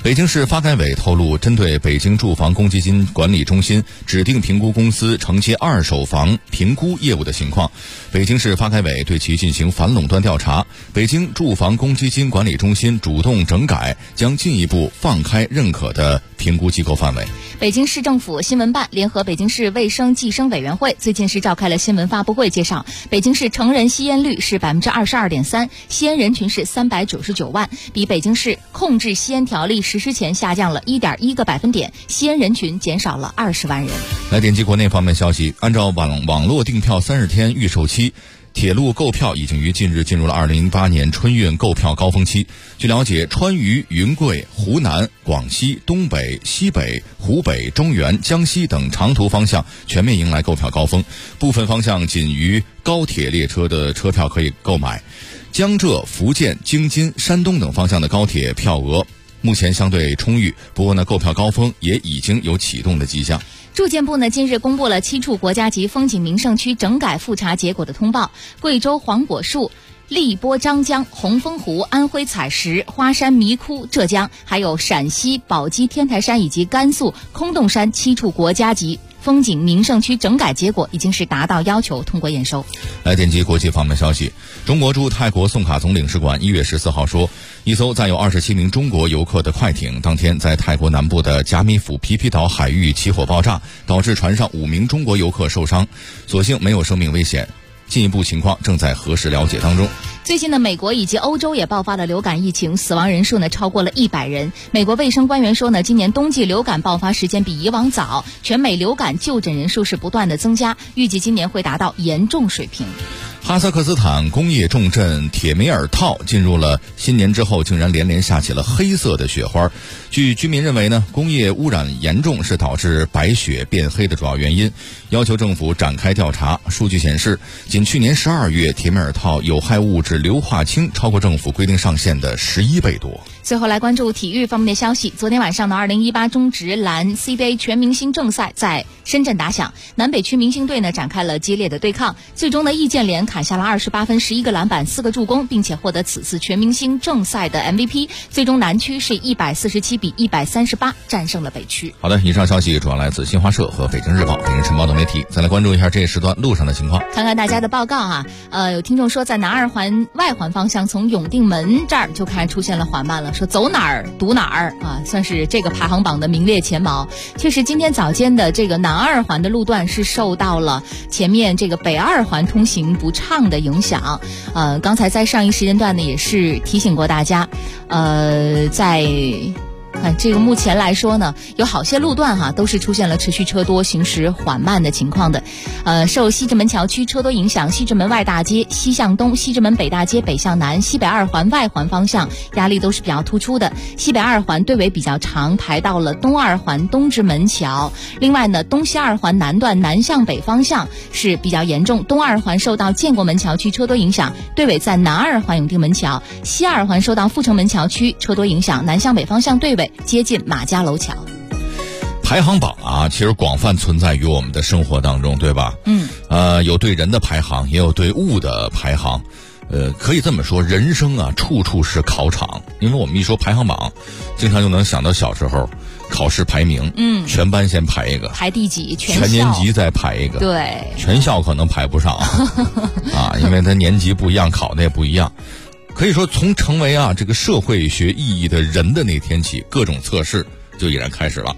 北京市发改委透露，针对北京住房公积金管理中心指定评估公司承接二手房评估业务的情况，北京市发改委对其进行反垄断调查。北京住房公积金管理中心主动整改，将进一步放开认可的评估机构范围。 北京市政府新闻办联合北京市卫生计生委员会最近是召开了新闻发布会，介绍北京市成人吸烟率是22.3%，吸烟人群是399万，比北京市控制吸烟条例实施前下降了1.1个百分点，吸烟人群减少了20万人。 来点击国内方面消息，按照网络订票30天预售期，铁路购票已经于近日进入了2008年春运购票高峰期。据了解，川渝、云贵、湖南、广西、东北、西北、湖北、中原、江西等长途方向全面迎来购票高峰，部分方向仅于高铁列车的车票可以购买。江浙、福建、京津、山东等方向的高铁票额目前相对充裕，不过呢，购票高峰也已经有启动的迹象。 住建部呢近日公布了7处国家级风景名胜区整改复查结果的通报，贵州黄果树、荔波张江、红枫湖、安徽采石、花山迷窟、浙江，还有陕西宝鸡天台山以及甘肃空洞山7处国家级风景名胜区整改结果已经是达到要求，通过验收。 来点击国际方面消息，中国驻泰国宋卡总领事馆1月14号说，一艘载有27名中国游客的快艇当天在泰国南部的甲米府皮皮岛海域起火爆炸，导致船上5名中国游客受伤，所幸没有生命危险，进一步情况正在核实了解当中。 最近呢，美国以及欧洲也爆发了流感疫情，死亡人数呢超过了100人。美国卫生官员说呢，今年冬季流感爆发时间比以往早，全美流感就诊人数是不断的增加，预计今年会达到严重水平。 哈萨克斯坦工业重镇铁梅尔套进入了新年之后，竟然连连下起了黑色的雪花。据居民认为呢，工业污染严重是导致白雪变黑的主要原因，要求政府展开调查。数据显示，仅去年12月，铁梅尔套有害物质硫化氢超过政府规定上限的11倍多。 最后来关注体育方面的消息。昨天晚上的2018中职篮 CBA 全明星正赛在深圳打响，南北区明星队呢展开了激烈的对抗，最终呢易建联砍下了28分、11个篮板、4个助攻，并且获得此次全明星正赛的 MVP。最终南区是147比138战胜了北区。 好的，以上消息主要来自新华社和北京日报、北京晨报等媒体。再来关注一下这一时段路上的情况， 看看大家的报告啊。有听众说，在南二环外环方向，从永定门这儿就开始出现了缓慢了，说走哪儿堵哪儿啊，算是这个排行榜的名列前茅。确实，今天早间的这个南二环的路段是受到了前面这个北二环通行不畅的影响。刚才在上一时间段呢，也是提醒过大家，在这个目前来说呢，有好些路段都是出现了持续车多、行驶缓慢的情况的。受西直门桥区车多影响，西直门外大街西向东、西直门北大街北向南、西北二环外环方向压力都是比较突出的。西北二环队尾比较长，排到了东二环东直门桥。另外呢，东西二环南段南向北方向是比较严重，东二环受到建国门桥区车多影响，队尾在南二环永定门桥。西二环受到阜成门桥区车多影响，南向北方向队尾接近马家楼桥。 排行榜啊，其实广泛存在于我们的生活当中，对吧？有对人的排行，也有对物的排行。可以这么说，人生啊，处处是考场。因为我们一说排行榜，经常就能想到小时候考试排名，全班先排一个， 排第几，全年级再排一个， 对， 全校可能排不上啊，因为他年级不一样，考的也不一样。可以说，从成为这个社会学意义的人的那天起，各种测试就已然开始了。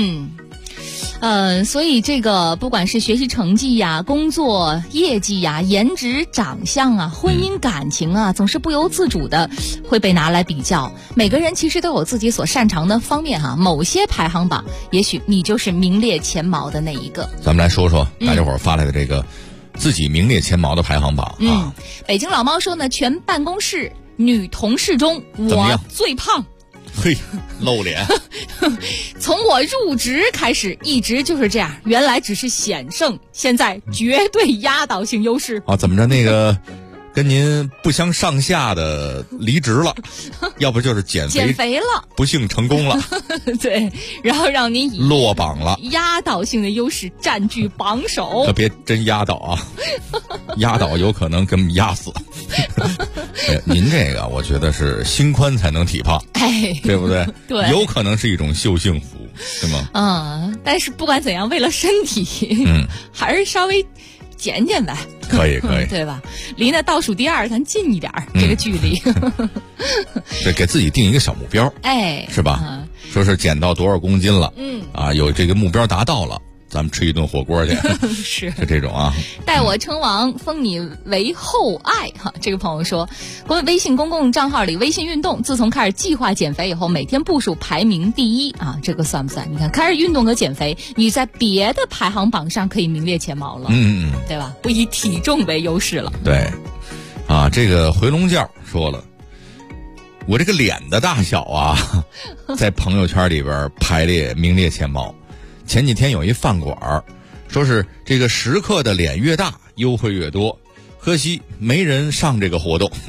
所以这个不管是学习成绩呀、工作业绩呀、颜值长相啊、婚姻感情啊，总是不由自主的会被拿来比较。每个人其实都有自己所擅长的方面某些排行榜，也许你就是名列前茅的那一个。 咱们来说说大家伙儿发来的这个自己名列前茅的排行榜啊。 北京老猫说呢，全办公室女同事中我最胖。 嘿，露脸。 从我入职开始一直就是这样，原来只是险胜，现在绝对压倒性优势。 怎么着那个跟您不相上下的离职了，要不就是减肥了， 不幸成功了。 对，然后让您以落榜了， 压倒性的优势占据榜首。 可别真压倒啊，压倒有可能跟压死。 您这个我觉得是心宽才能体胖，对不对？ 对， 有可能是一种秀幸福，是吗？ 但是不管怎样，为了身体，还是稍微减减呗。 可以， 对吧？离那倒数第2咱近一点这个距离。 对，给自己定一个小目标，是吧？说是减到多少公斤了，有这个目标达到了，咱们吃一顿火锅去，是这种啊。 待我称王，封你为后爱哈。这个朋友说，微信公共账号里微信运动，自从开始计划减肥以后，每天步数排名第1啊，这个算不算？你看，开始运动和减肥，你在别的排行榜上可以名列前茅了，对吧？不以体重为优势了。 对，这个回笼觉说了，我这个脸的大小啊，在朋友圈里边名列前茅。前几天有一饭馆说是这个食客的脸越大优惠越多，可惜没人上这个活动。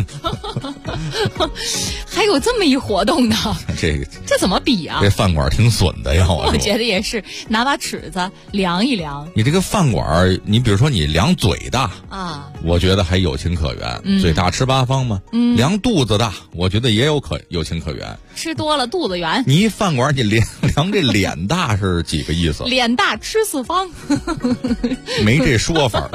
还有这么一活动呢？这怎么比啊？ 这饭馆挺损的呀！ 我觉得也是，拿把尺子量一量。 你这个饭馆，你比如说你量嘴大我觉得还有情可原，嘴大吃八方嘛。量肚子大，我觉得也有情可原。 吃多了肚子圆。 你一饭馆你量这脸大是几个意思？ 脸大吃四方。 没这说法。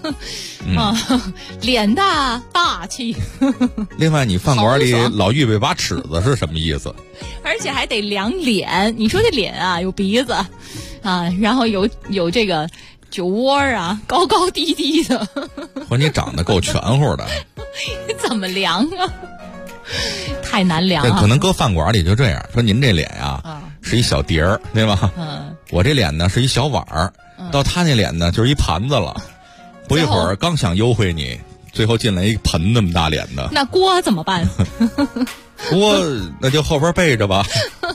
脸大霸气。 另外，你饭馆里老预备把尺子是什么意思？ 而且还得量脸。你说这脸啊，有鼻子然后有这个酒窝高高低低的。 和你长得够全乎的。 怎么量啊？太难量了。 可能搁饭馆里就这样说，您这脸是一小碟儿，对吧？我这脸呢是一小碗儿，到他那脸呢就是一盘子了。不一会儿刚想优惠你，最后进来一盆那么大脸的。 那锅怎么办？ 锅那就后边备着吧。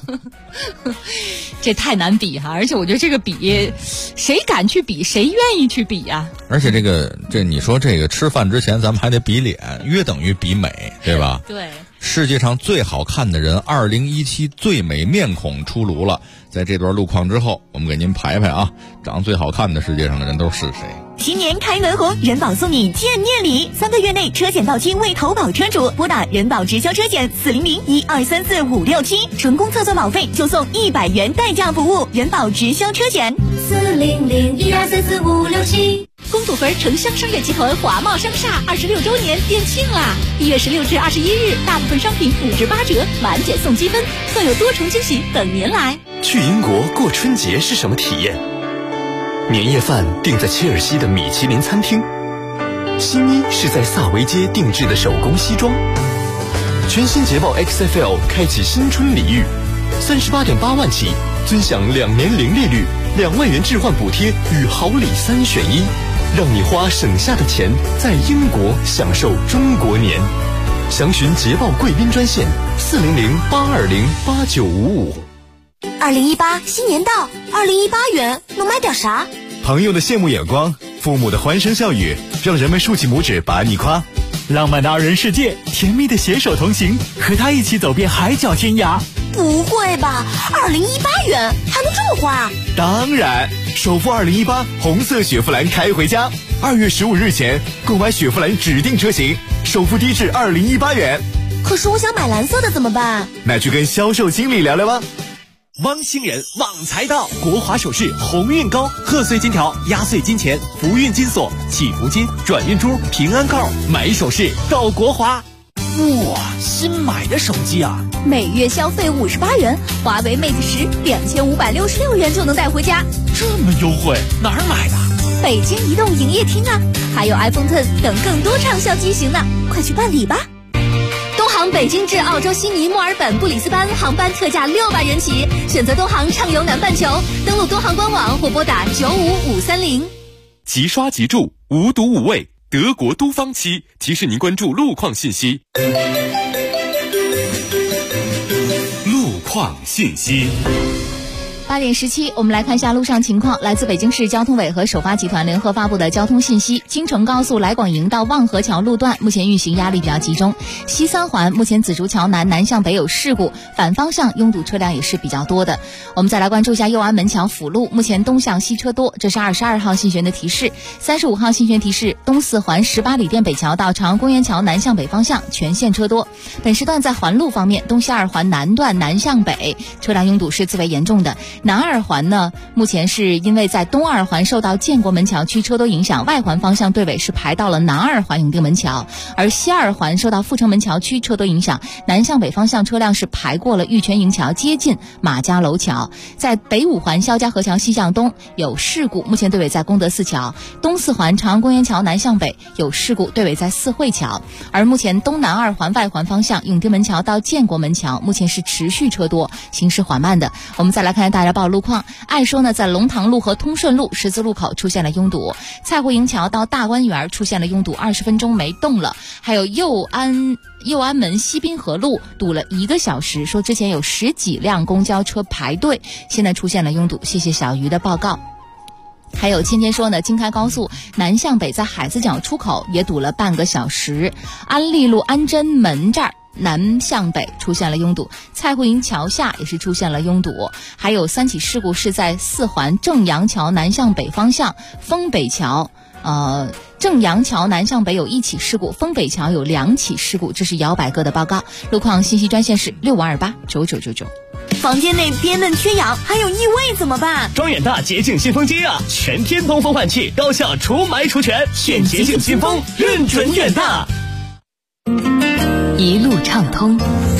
这太难比而且我觉得这个比，谁敢去比，谁愿意去比啊？ 而且你说这个吃饭之前咱们还得比脸，约等于比美，对吧？ 对。 世界上最好看的人2017最美面孔出炉了，在这段路况之后，我们给您排长得最好看的世界上的人都是谁？ 新年开门红，人保送你见面礼，3个月内车险到期为投保车主，拨打人保直销车险400-1234-567，成功测算保费就送100元代驾服务。人保直销车险 400-1234-567。 公主坟城乡商业集团华贸商厦26周年店庆啦！1月16至21日，大部分商品5至8折，满减送积分，更有多重惊喜等您来。 去英国过春节是什么体验？年夜饭订在切尔西的米其林餐厅，新衣是在萨维街定制的手工西装。全新捷豹 XFL 开启新春礼遇，38.8万起，尊享2年零利率，2万元置换补贴与好礼3选1，让你花省下的钱在英国享受中国年。详询捷豹贵宾专线400-820-8955。 2018新年到，2018元能买点啥？ 朋友的羡慕眼光，父母的欢声笑语，让人们竖起拇指把你夸。 浪漫的2人世界，甜蜜的携手同行，和他一起走遍海角天涯。 不会吧，2018元还能这么花？ 当然，首付2018红色雪佛兰开回家，2月15日前购买雪佛兰指定车型，首付低至2018元。 可是我想买蓝色的怎么办？ 那去跟销售经理聊聊吧。 汪星人旺财到，国华首饰鸿运高，贺岁金条、压岁金钱、福运金锁、祈福金、转运珠、平安扣，买首饰到国华。哇，新买的手机啊！ 每月消费58元，华为 Mate 10 2566元就能带回家， 这么优惠，哪儿买的？ 北京移动营业厅啊，还有 iPhone X 等更多畅销机型呢，快去办理吧！东航北京至澳洲悉尼、墨尔本、布里斯班航班特价600元起，选择东航畅游南半球，登录东航官网或拨打95530。 即刷即住，无毒无味，德国都方漆提示您关注路况信息。路况信息。 8点17，我们来看一下路上情况。来自北京市交通委和首发集团联合发布的交通信息：京承高速来广营到望河桥路段目前运行压力比较集中，西三环目前紫竹桥南向北有事故，反方向拥堵车辆也是比较多的。我们再来关注一下右安门桥辅路，目前东向西车多，这是22号信玄的提示。35号信玄提示，东四环18里店北桥到长安公园桥南向北方向全线车多。本时段在环路方面，东西二环南段南向北车辆拥堵是最为严重的。南二环呢，目前是因为在东二环受到建国门桥区车多影响，外环方向队尾是排到了南二环永定门桥，而西二环受到阜成门桥区车多影响，南向北方向车辆是排过了玉泉营桥接近马家楼桥。在北五环肖家河桥西向东有事故，目前队尾在功德寺桥。东四环长安公园桥南向北有事故，队尾在四惠桥。而目前东南二环外环方向永定门桥到建国门桥目前是持续车多，行驶缓慢的。我们再来看大家报路况。按说呢，在龙塘路和通顺路十字路口出现了拥堵，蔡湖营桥到大观园出现了拥堵，20分钟没动了。还有右安门西滨河路堵了1个小时，说之前有10几辆公交车排队，现在出现了拥堵。谢谢小鱼的报告。还有芊芊说呢，京开高速南向北在海子角出口也堵了半个小时，安利路安贞门这儿南向北出现了拥堵，蔡湖营桥下也是出现了拥堵。还有3起事故是在4环正阳桥南向北方向，丰北桥正阳桥南向北有1起事故，丰北桥有2起事故。这是摇摆哥的报告。路况信息专线是65289999。 房间内憋闷缺氧还有异味怎么办？ 庄远大洁净新风机啊，全天通风换气，高效除霾除醛，选洁净新风，认准远大。 一路畅通。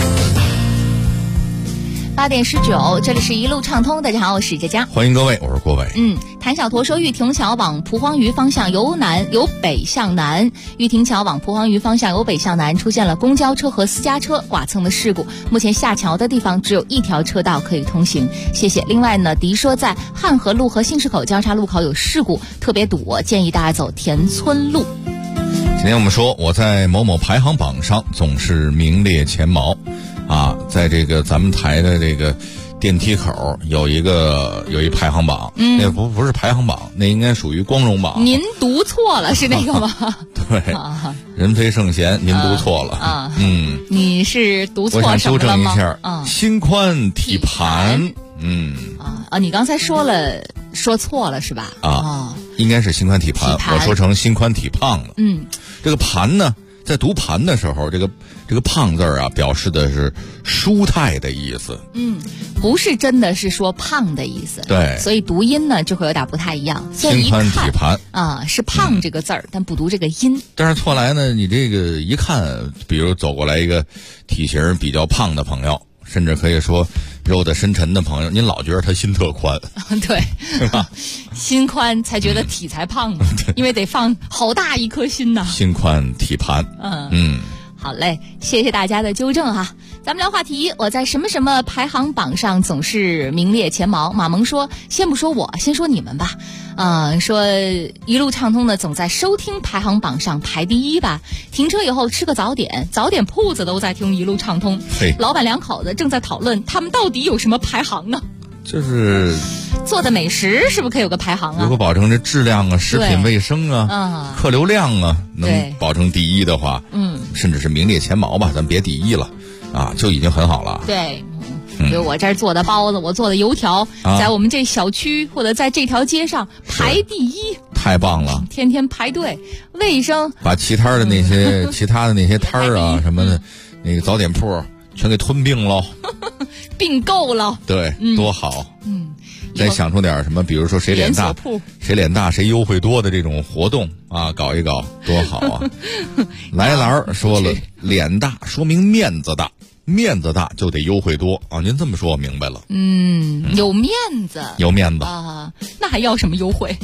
8点19，这里是一路畅通。大家好，我是佳佳， 欢迎各位，我是郭伟。 谭小驼说，玉亭桥往蒲黄榆方向由北向南，玉亭桥往蒲黄榆方向由北向南出现了公交车和私家车剐蹭的事故，目前下桥的地方只有1条车道可以通行。谢谢。另外呢，迪说在汉河路和新市口交叉路口有事故，特别堵，建议大家走田村路。 今天我们说，我在某某排行榜上总是名列前茅啊，在这个咱们台的这个电梯口有一排行榜，那不是排行榜，那应该属于光荣榜。 您读错了，是那个吗？ 对，人非圣贤，您读错了。 你是读错什么了吗？ 我想纠正一下，心宽体盘。 你刚才说错了是吧？ 应该是心宽体盘，我说成心宽体胖了。这个盘呢，在读盘的时候，这个胖字啊，表示的是舒泰的意思。 不是真的是说胖的意思。 对， 所以读音呢就会有点不太一样。 心宽体盘是胖这个字儿，但不读这个音。 但是后来呢，你这个一看，比如走过来一个体型比较胖的朋友，甚至可以说肉的深沉的朋友，您老觉得他心特宽。 对，是吧？心宽才觉得体才胖呢，因为得放好大一颗心呐。 心宽体盘。 好嘞，谢谢大家的纠正哈。咱们聊话题，我在什么排行榜上总是名列前茅。马萌说，先不说我，先说你们吧。说一路畅通的总在收听排行榜上排第1吧。停车以后吃个早点，早点铺子都在听一路畅通。老板2口子正在讨论他们到底有什么排行呢？ 就是做的美食是不是可以有个排行啊？ 如果保证这质量啊、食品卫生啊、客流量啊能保证第1的话，甚至是名列前茅吧，咱别第1了啊，就已经很好了。 对，比如我这儿做的包子，我做的油条，在我们这小区或者在这条街上排第1， 太棒了！ 天天排队，卫生， 把其他的那些摊儿啊什么的，那个早点铺全给吞并喽， 并购了。 对，多好。再想出点什么，比如说谁脸大谁优惠多的这种活动啊，搞一搞多好啊！来兰说了，脸大说明面子大，面子大就得优惠多啊！您这么说我明白了。 有面子， 有面子啊，那还要什么优惠？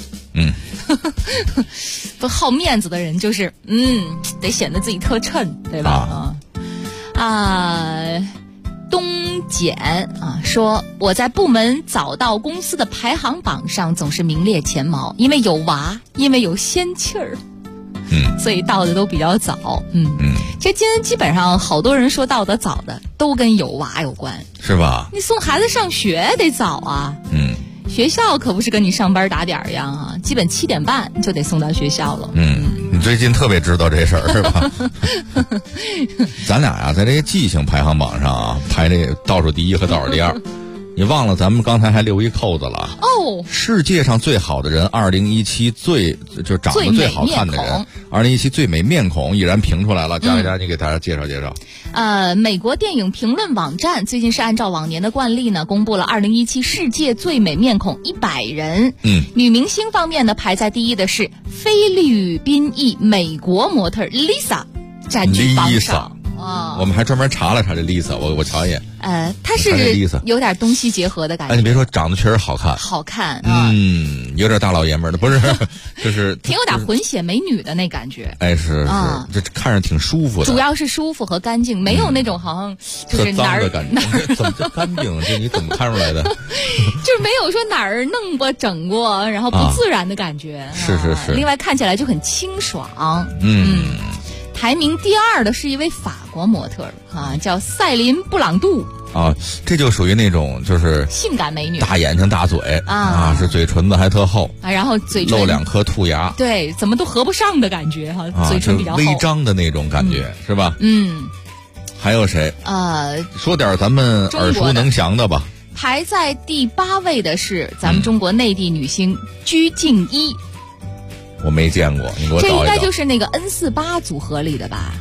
不好面子的人就是得显得自己特称，对吧？东简说，我在部门早到公司的排行榜上总是名列前茅，因为有娃，因为有仙气儿。 所以到的都比较早。这今天基本上好多人说到的早的都跟有娃有关， 是吧？ 你送孩子上学得早啊。学校可不是跟你上班打点一样啊，基本7点半就得送到学校了。 你最近特别知道这事儿是吧？咱俩呀，在这个记性排行榜上啊，排这倒数第1和倒数第2。你忘了咱们刚才还留一扣子了哦！ 世界上最好的人，2017就是长得最好看的人，2017最美面孔已然评出来了。佳佳，你给大家介绍介绍。 美国电影评论网站最近是按照往年的惯例呢，公布了2017世界最美面孔100人。女明星方面呢，排在第1的是菲律宾裔美国模特 Lisa， 占据榜上。 我们还专门查了查这 Lisa， 我瞧一眼。 她是有点东西结合的感觉。 你别说，长得确实好看， 好看。 有点大老爷们儿的，不是，就是挺有点混血美女的那感觉。 是，这看着挺舒服的。 主要是舒服和干净，没有那种好像就是哪儿的感觉。怎么就干净？这你怎么看出来的？ 就是没有说哪儿弄过整过，然后不自然的感觉。 是。 另外看起来就很清爽。排名第2的是一位法国模特叫赛琳·布朗杜。 这就属于那种就是性感美女， 大眼睛大嘴是嘴唇子还特厚然后嘴唇露2颗兔牙， 对，怎么都合不上的感觉嘴唇比较厚， 微张的那种感觉，是吧？还有谁？说点咱们耳熟能详的吧。 排在第8位的是咱们中国内地女星鞠婧祎。 我没见过，你给我找一找。 这应该就是那个 N48 组合里的吧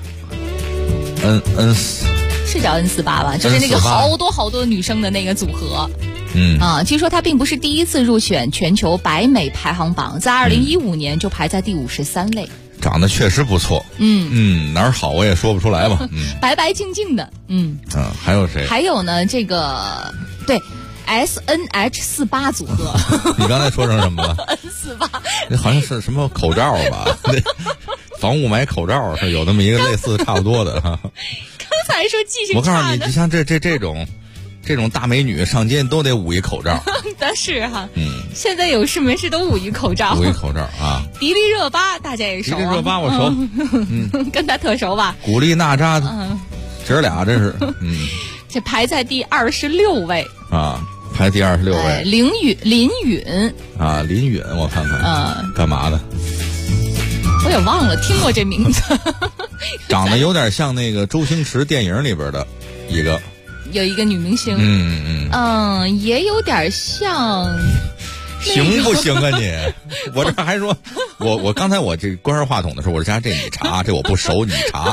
？N 是叫 N48 吧？就是那个好多女生的那个组合。据说她并不是第一次入选全球百美排行榜，在2015年就排在第53位。 长得确实不错。哪儿好我也说不出来吧。 白白净净的。 还有谁？ 还有呢，这个对。SNH48 组合， 你刚才说成什么了 ？N48， 那好像是什么口罩吧？防雾霾口罩是有那么一个类似差不多的哈。 刚才说记性差， 我告诉你，你像这种大美女上街都得捂一口罩。 但是哈，现在有事没事都捂一口罩。 捂一口罩啊！ 迪丽热巴大家也熟， 迪丽热巴我熟， 跟她特熟吧？ 古力娜扎，姐俩这是， 这排在第26位啊。排第26位， 林允林允，我看看，干嘛的？ 我也忘了，听过这名字。 长得有点像那个周星驰电影里边的有一个女明星，也有点像。 行不行啊你？我这还说，我刚才我这关上话筒的时候，我说这你查，这我不熟，你查。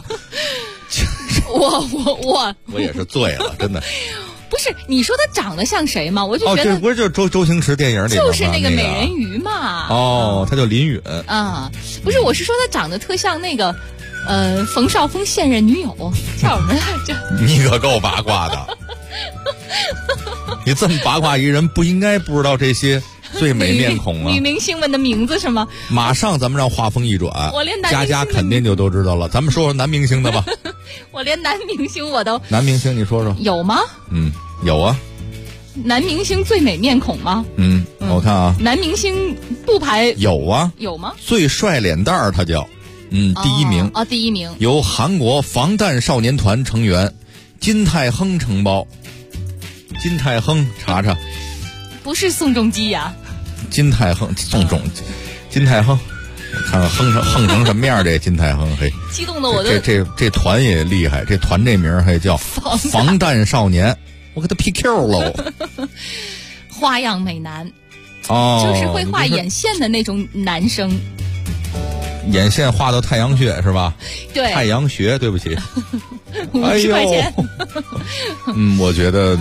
我也是醉了，真的。 不是你说他长得像谁吗？我就觉得这不是就是周星驰电影里就是那个美人鱼嘛。 他叫林允不是，我是说他长得特像那个冯绍峰现任女友叫什么来着？ 你可够八卦的。你这么八卦一人，不应该不知道这些最美面孔啊！ 女明星们的名字是吗？ 马上咱们让话锋一转， 我连佳佳肯定就都知道了。咱们说说男明星的吧。 我连男明星我都。 男明星你说说。 有吗？ 有啊。 男明星最美面孔吗？ 我看啊。 男明星不排。 有啊。 有吗？ 最帅脸蛋儿他叫，第1名。 第1名。 由韩国防弹少年团成员金泰亨承包。金泰亨，查查。 不是宋仲基呀。 金泰亨，金泰亨。看看哼成什么样，这金泰亨嘿， 激动的我都这团也厉害，这团这名还叫防弹少年，我给他 PQ 喽。 花样美男，就是会画眼线的那种男生。 眼线画到太阳穴是吧？ 对， 太阳穴，对不起。 50块钱。 我觉得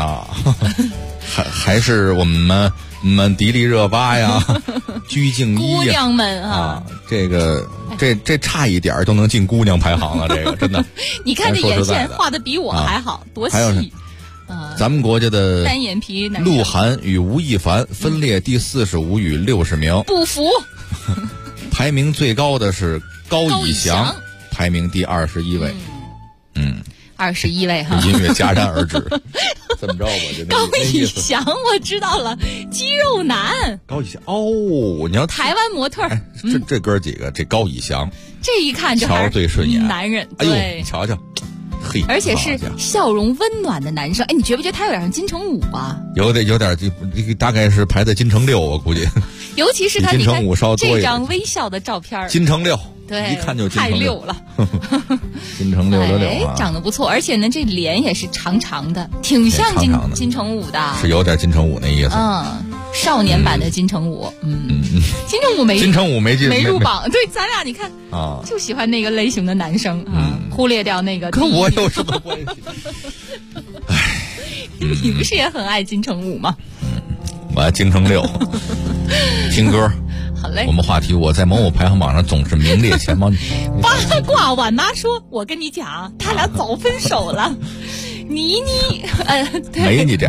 还是我们迪丽热巴呀，鞠婧祎姑娘们啊， 这差一点都能进姑娘排行了，这个真的。 你看这眼线画的比我还好，多细。 咱们国家的单眼皮鹿晗与吴亦凡分列第45与60名， 不服。 排名最高的是高以翔，排名第21位。 21位哈。 音乐戛然而止，这么着吧？就高以翔，我知道了，肌肉男。 高以翔哦，你要台湾模特。 这哥几个，这高以翔， 这一看就还是最顺眼， 男人。 哎呦， 对， 你瞧瞧。 而且是笑容温暖的男生，哎，你觉不觉得他有点像金城武啊？ 有点，大概是排在金城6，我估计。 尤其是他， 金城武稍多这张微笑的照片， 金城6， 对， 一看就金城太6了。 金城666 啊，长得不错，而且呢，这脸也是长长的，挺像金城武的， 是有点金城武那意思。 少年版的金城武，金城武没入榜，对，咱俩你看啊，就喜欢那个类型的男生啊，忽略掉那个。 跟我有什么关系？ 哎，你不是也很爱金城武吗？ 我爱金城6，听歌。 好嘞， 我们话题，我在某某排行榜上总是名列前茅。 八卦晚妈说，我跟你讲，他俩早分手了。妮妮， 没你这，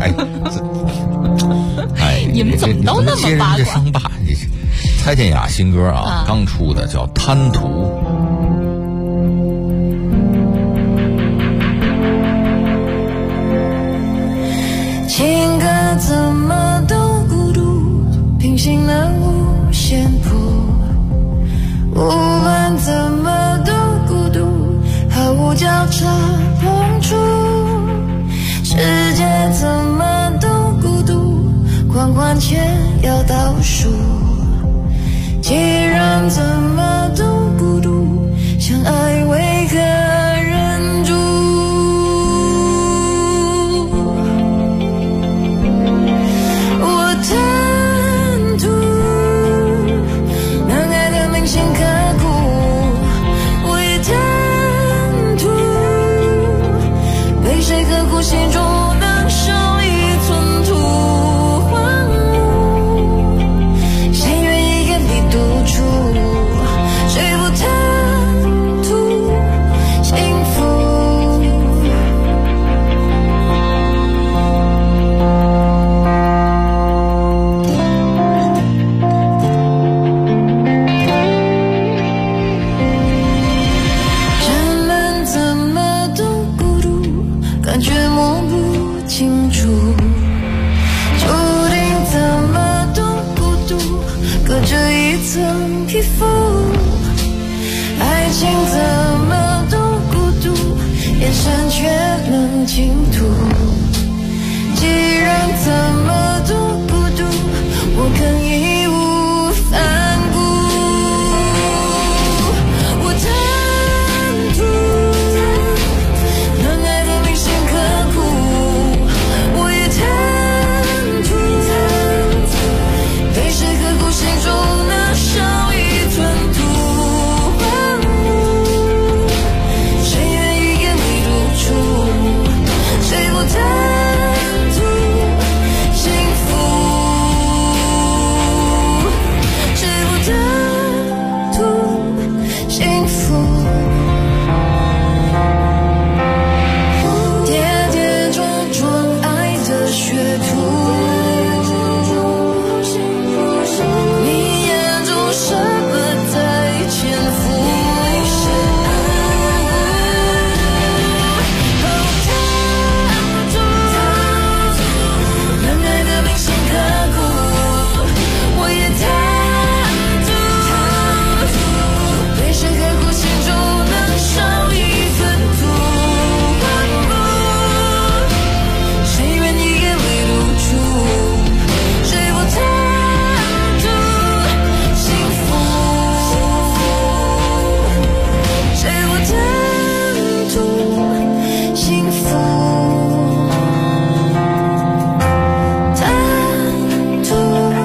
哎， 你们怎么都那么八卦？ 伤疤，蔡健雅新歌啊，刚出的叫《贪图》。 情歌怎么都孤独，平行了无限谱，无论怎么都孤独，毫无交叉碰触。世界怎么都孤独，狂欢前要倒数。既然怎么都孤独，相爱为何忍住？我贪图能爱的铭心刻骨，我也贪图被谁刻骨心中能少一寸土。谁愿意跟你独处？谁不贪图幸福？人们怎么都孤独，感觉摸不清楚，注定怎么都孤独，隔着一层皮肤。爱情怎么都孤独，眼神却能倾吐。既然怎么都孤独，我更义无反顾。我贪图能爱的铭心刻骨，我也贪图被谁刻骨心中能少一寸土。谁愿意跟你独处？谁不贪图幸福？谁不贪图幸福？跌跌撞撞爱的学徒，你眼中什么在潜伏？能爱的铭心刻骨，我也贪图被谁刻骨心中能少一寸土。谁愿意跟你独处？谁不贪图幸福？谁不贪图幸福？贪图，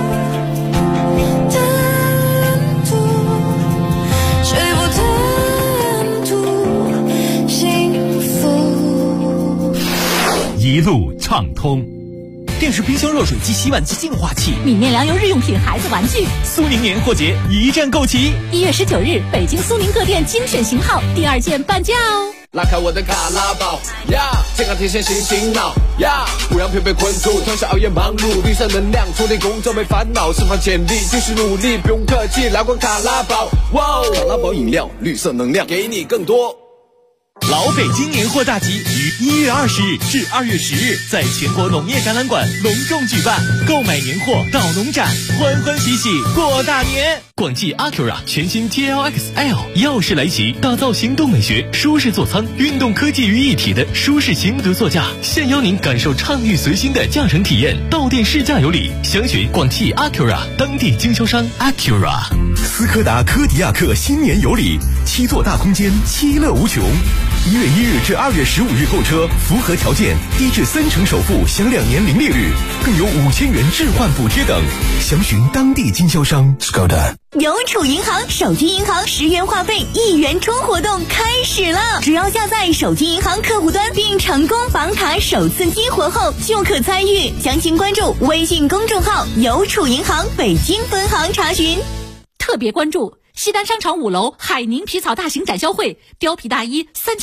谁不贪图幸福？ 一路畅通。电视冰箱、热水机、洗碗机、净化器、 米面粮油日用品、孩子玩具。 苏宁年货节一站购齐。 1月19日，北京苏宁各店精选型号第2件半价哦。 拉开我的卡拉宝呀，健康提神醒醒脑呀，不让疲惫困住，从小熬夜忙碌，绿色能量充电工作没烦恼，释放潜力继续努力，不用客气，来罐卡拉宝，哇，卡拉宝饮料，绿色能量给你更多。 老北京年货大集于1月20日至2月10日在全国农业展览馆隆重举办，购买年货到农展，欢欢喜喜过大年。广汽 Acura 全新 TLX-L 耀世来袭，打造行动美学、舒适座舱、运动科技于一体的舒适型独座驾，现邀您感受畅御随心的驾乘体验，到店试驾有礼。详询广汽 Acura 当地经销商 Acura。 斯柯达柯迪亚克新年有礼，7座大空间，其乐无穷。1月1日至2月15日购车，符合条件，低至30%首付，享2年零利率，更有5000元置换补贴等。详询当地经销商 Skoda。 邮储银行手机银行10元话费1元充活动开始了，只要下载手机银行客户端并成功绑卡首次激活后就可参与。详情关注微信公众号邮储银行北京分行查询。 特别关注西单商场5楼海宁皮草大型展销会，貂皮大衣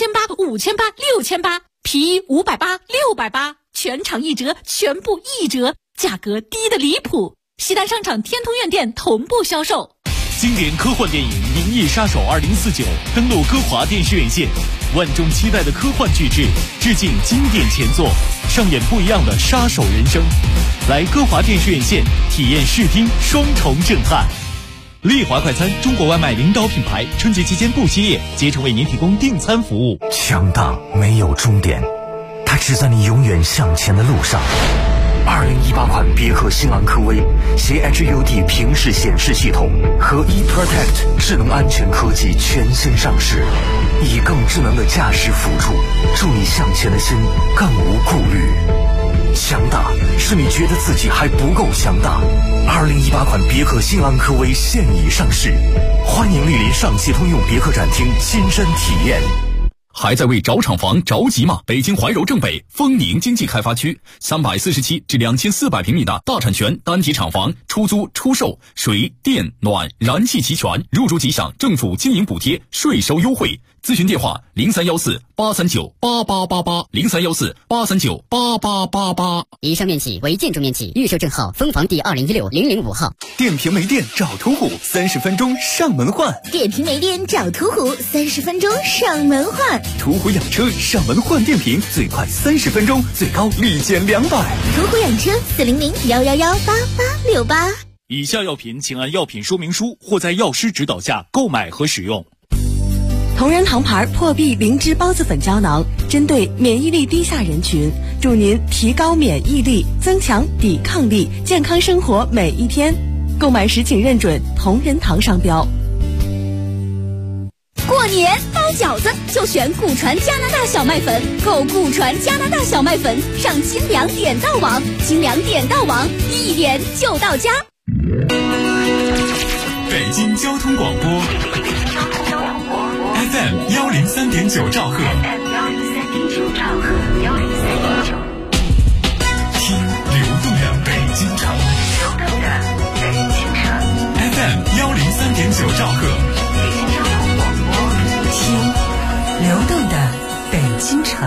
3800、5800、6800，皮衣580、680，全场1折，全部1折，价格低得离谱。西单商场天通苑店同步销售。 经典科幻电影《银翼杀手2049》登陆歌华电视院线，万众期待的科幻巨制致敬经典前作，上演不一样的杀手人生。来歌华电视院线体验视听双重震撼。丽华快餐，中国外卖领导品牌，春节期间不歇业，竭诚为您提供订餐服务。 强大没有终点，它只在你永远向前的路上。2018款别克星昂科威携 HUD 平视显示系统和 eProtect 智能安全科技全新上市，以更智能的驾驶辅助，助你向前的心更无顾虑。强大是你觉得自己还不够强大。2018款别克星昂科威现已上市，欢迎莅临上汽通用别克展厅亲身体验。 还在为找厂房着急吗？北京怀柔正北丰宁经济开发区347至2400平米的大产权单体厂房，出租出售，水电暖燃气齐全，入住即享政府经营补贴，税收优惠。咨询电话0314-839-8888，0314-839-8888。 以上面积为建筑面积，预售证号分房第2016-005号。 电瓶没电找途虎，30分钟上门换。 电瓶没电找途虎，30分钟上门换。 途虎养车上门换电瓶，最快30分钟，最高立减200。 途虎养车400-111-8868。 以下药品请按药品说明书或在药师指导下购买和使用。 同仁堂牌破壁灵芝孢子粉胶囊，针对免疫力低下人群，助您提高免疫力，增强抵抗力，健康生活每一天。购买时请认准同仁堂商标。 过年包饺子就选古传加拿大小麦粉，购古传加拿大小麦粉上精粮点到网，精粮点到网，1点就到家。 北京交通广播 FM 103.9兆赫，听流动的北京城，FM 103.9兆赫， 听流动的北京城。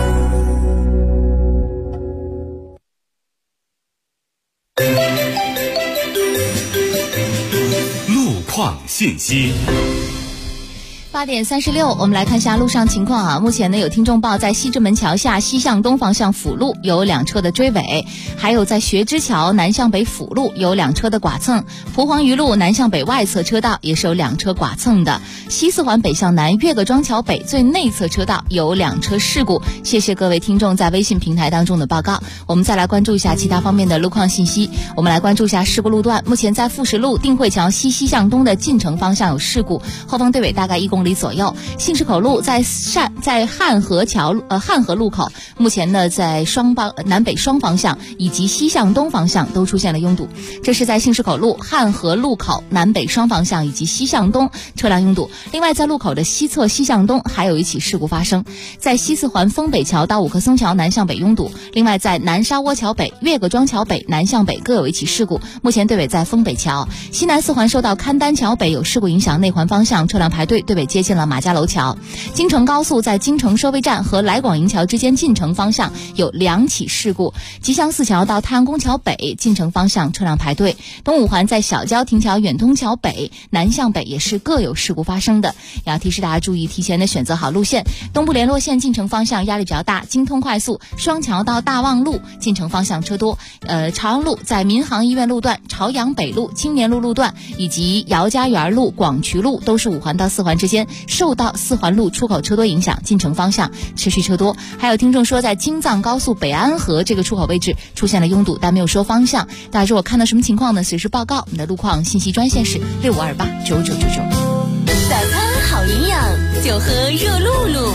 路况信息。 8点36，我们来看一下路上情况啊。目前呢，有听众报在西直门桥下西向东方向辅路有2车的追尾，还有在学知桥南向北辅路有2车的剐蹭，蒲黄榆路南向北外侧车道也是有2车剐蹭的。西四环北向南岳各庄桥北最内侧车道有2车事故。谢谢各位听众在微信平台当中的报告。我们再来关注一下其他方面的路况信息。我们来关注一下事故路段，目前在富石路定慧桥西向东的进城方向有事故，后方队尾大概1公里左右。信市口路在汉河路口，目前呢在南北双方向以及西向东方向都出现了拥堵。这是在信市口路汉河路口南北双方向以及西向东车辆拥堵。另外在路口的西侧西向东还有一起事故发生，在西四环丰北桥到五棵松桥南向北拥堵。另外在南沙窝桥北岳各庄桥北南向北各有一起事故，目前队尾在丰北桥。西南四环受到勘丹桥北有事故影响，内环方向车辆排队，队尾接近了马家楼桥。京承高速在京承收费站和来广营桥之间进城方向有2起事故，吉祥寺桥到太阳宫桥北进城方向车辆排队。东五环在小郊亭桥远通桥北南向北也是各有事故发生的，也要提示大家注意提前的选择好路线。东部联络线进城方向压力比较大，京通快速双桥到大望路进城方向车多。朝阳路在民航医院路段、朝阳北路、青年路路段以及姚家园路、广渠路都是5环到4环之间受到4环路出口车多影响，进城方向持续车多。还有听众说在京藏高速北安河这个出口位置出现了拥堵，但没有说方向。大家如果看到什么情况呢，随时报告。我们的路况信息专线是65289999。 早餐好营养，就喝热露露。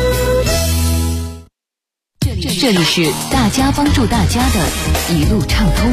这里是大家帮助大家的一路畅通。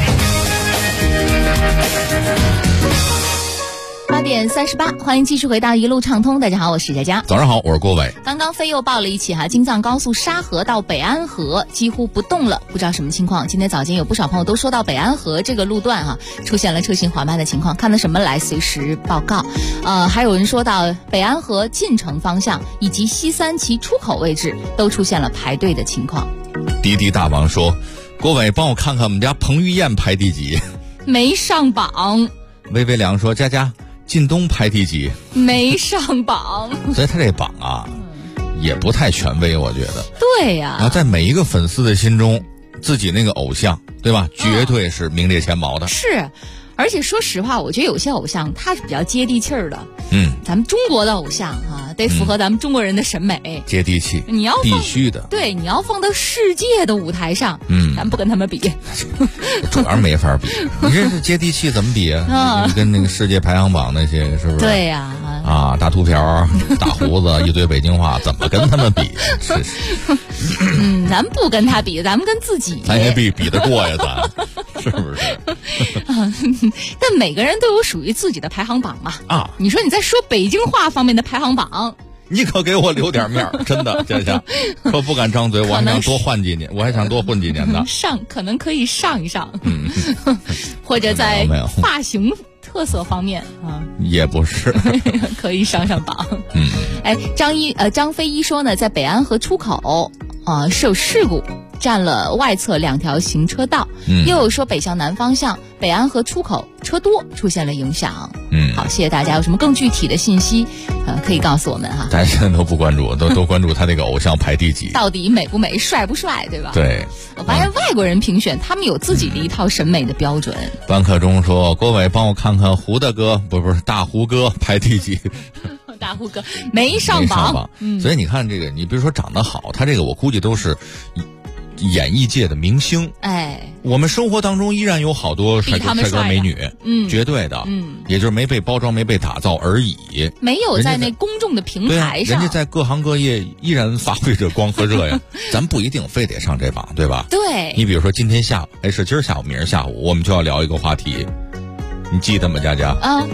8点38，欢迎继续回到一路畅通。大家好，我是佳佳。 早上好，我是郭伟。 刚刚飞又报了一起京藏高速沙河到北安河几乎不动了，不知道什么情况。今天早间有不少朋友都说到北安河这个路段出现了车行缓慢的情况，看到什么来随时报告。还有人说到北安河进城方向以及西三旗出口位置都出现了排队的情况。 滴滴大王说，郭伟帮我看看我们家彭于晏排第几？ 没上榜。 微微良说，佳佳靳东排第几？ 没上榜。 所以他这榜也不太权威，我觉得。 对呀。 然后在每一个粉丝的心中，自己那个偶像，对吧？绝对是名列前茅的。 是。而且说实话，我觉得有些偶像他是比较接地气儿的。咱们中国的偶像得符合咱们中国人的审美。 接地气， 你要必须的。 对，你要放到世界的舞台上，咱不跟他们比。 主要没法比。你这是接地气怎么比啊？你跟那个世界排行榜那些是不是？ 对呀。 大秃瓢、大胡子、一堆北京话，怎么跟他们比？是。 咱不跟他比，咱们跟自己。 咱也比得过呀，咱是不是？ 但每个人都有属于自己的排行榜嘛。你说你在说北京话方面的排行榜， 你可给我留点面儿，真的，佳佳，可不敢张嘴，我还想多混几年，的。 可能可以上一上，或者在发型特色方面也不是可以上榜。张飞一说呢，在北安河出口是有事故，占了外侧2条行车道。又有说北向南方向北安河出口车多，出现了影响。好，谢谢大家。有什么更具体的信息可以告诉我们哈。 咱现在都不关注，都关注他那个偶像排第几， 到底美不美，帅不帅，对吧？ 对。 我发现外国人评选他们有自己的一套审美的标准。 班克中说，郭伟帮我看看胡大哥，不是大胡哥排第几？ 大胡哥没上榜。 所以你看这个，你比如说长得好，他这个我估计都是演艺界的明星。我们生活当中依然有好多帅哥美女，绝对的，也就是没被包装、没被打造而已， 没有在那公众的平台上。 人家在各行各业依然发挥着光和热呀。咱不一定非得上这榜，对吧？ 对。 你比如说今天下午，是今儿下午、明儿下午，我们就要聊一个话题。你记得吗，佳佳？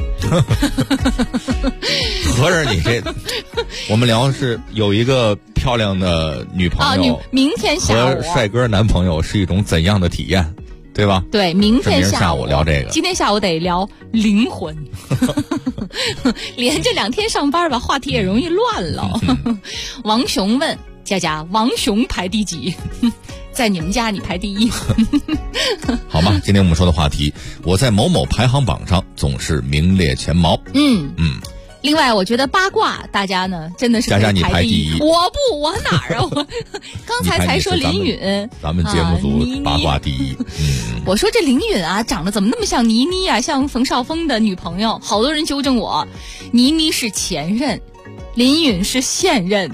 合着你这，我们聊是有一个漂亮的女朋友， 明天下午和帅哥男朋友是一种怎样的体验，对吧？ 对，明天下午聊这个。 今天下午得聊灵魂，连着2天上班吧，话题也容易乱了。王雄问佳佳，王雄排第几？在你们家你排第1。 好吗？今天我们说的话题，我在某某排行榜上总是名列前茅。 另外我觉得八卦大家呢真的是佳佳你排第1。 我哪儿啊？我刚才说林允， 咱们节目组八卦第1。 我说这林允长得怎么那么像倪妮啊，像冯绍峰的女朋友。好多人纠正我，倪妮是前任，林允是现任。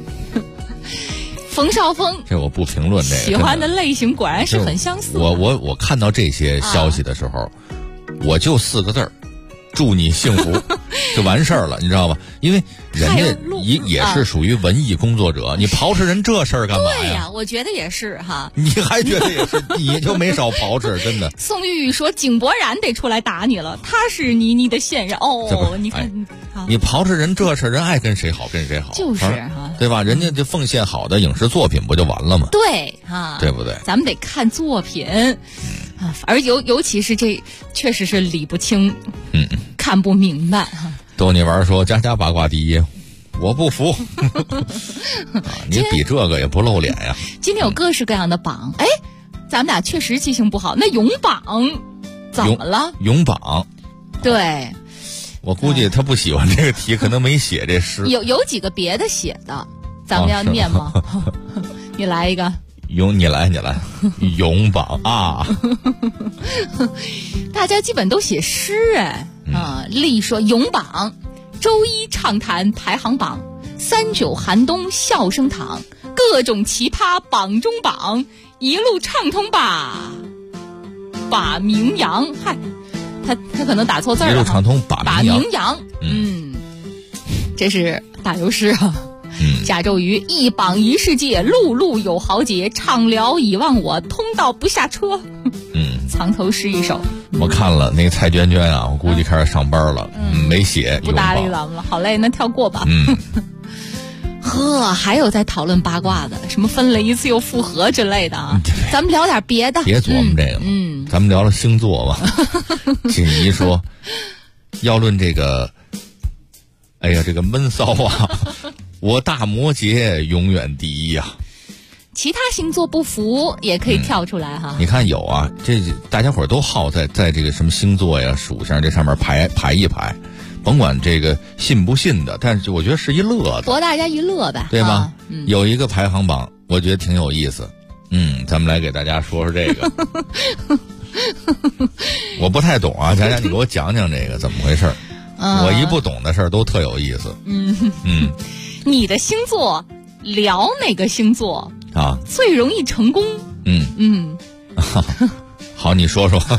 冯绍峰， 这我不评论这个。 喜欢的类型果然是很相似。 我看到这些消息的时候，我就4个字儿：祝你幸福，就完事儿了，你知道吧？因为人家也是属于文艺工作者，你刨扯人这事儿干嘛呀？ 对呀，我觉得也是哈。 你还觉得也是？你就没少刨扯，真的。 宋玉玉说井柏然得出来打你了，他是倪妮的现任。你看。 你刨扯人这事，人爱跟谁好跟谁好， 就是对吧？人家就奉献好的影视作品不就完了吗？ 对对不对？ 咱们得看作品而尤其是这确实是理不清，看不明白逗你玩说家家八卦第一，我不服。你比这个也不露脸呀。 今天有各式各样的榜，哎，咱们俩确实记性不好。那咏榜怎么了？ 咏榜， 对， 我估计他不喜欢这个题，可能没写这诗。 有几个别的写的，咱们要念吗？你来一个。 你来，咏榜啊！ 大家基本都写诗哎啊！例说咏榜，周一畅谈排行榜，39寒冬笑声淌，各种奇葩榜中榜，一路畅通吧，把名扬。嗨，他可能打错字了。 一路畅通把名扬。这是打油诗啊。甲胄鱼一榜一世界，路路有豪杰，畅聊已忘我，通道不下车。藏头诗一首。 我看了那个蔡娟娟啊，我估计开始上班了，没写， 不搭理咱们了，好嘞，那跳过吧。还有在讨论八卦的，什么分了一次又复合之类的啊，咱们聊点别的。 别琢磨这个，咱们聊聊星座吧。静怡说，要论这个，哎呀，这个闷骚啊。我大摩羯永远第一啊！ 其他星座不服也可以跳出来哈。 你看有啊，这大家伙都好在这个什么星座呀、属相这上面排一排，甭管这个信不信的，但是我觉得是一乐的， 博大家一乐呗， 对吧？有一个排行榜，我觉得挺有意思。咱们来给大家说说这个。我不太懂啊，佳佳，你给我讲讲这个怎么回事？我一不懂的事儿都特有意思。 你的星座聊哪个星座啊最容易成功？ 好，你说说。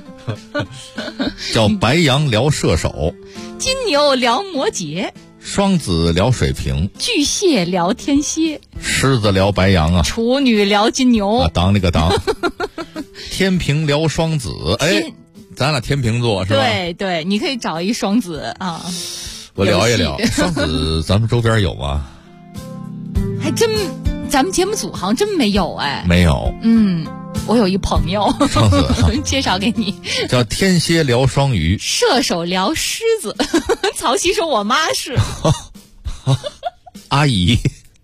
叫白羊聊射手， 金牛聊摩羯， 双子聊水瓶， 巨蟹聊天蝎， 狮子聊白羊啊， 处女聊金牛啊，当那个当。天平聊双子，哎，咱俩天平座是吧？ 对，你可以找一双子啊。 我聊一聊双子，咱们周边有吗？ 还真，咱们节目组好像真没有哎。 没有。 我有一朋友， 双子介绍给你， 叫天蝎聊双鱼， 射手聊狮子。曹曦说我妈是阿姨，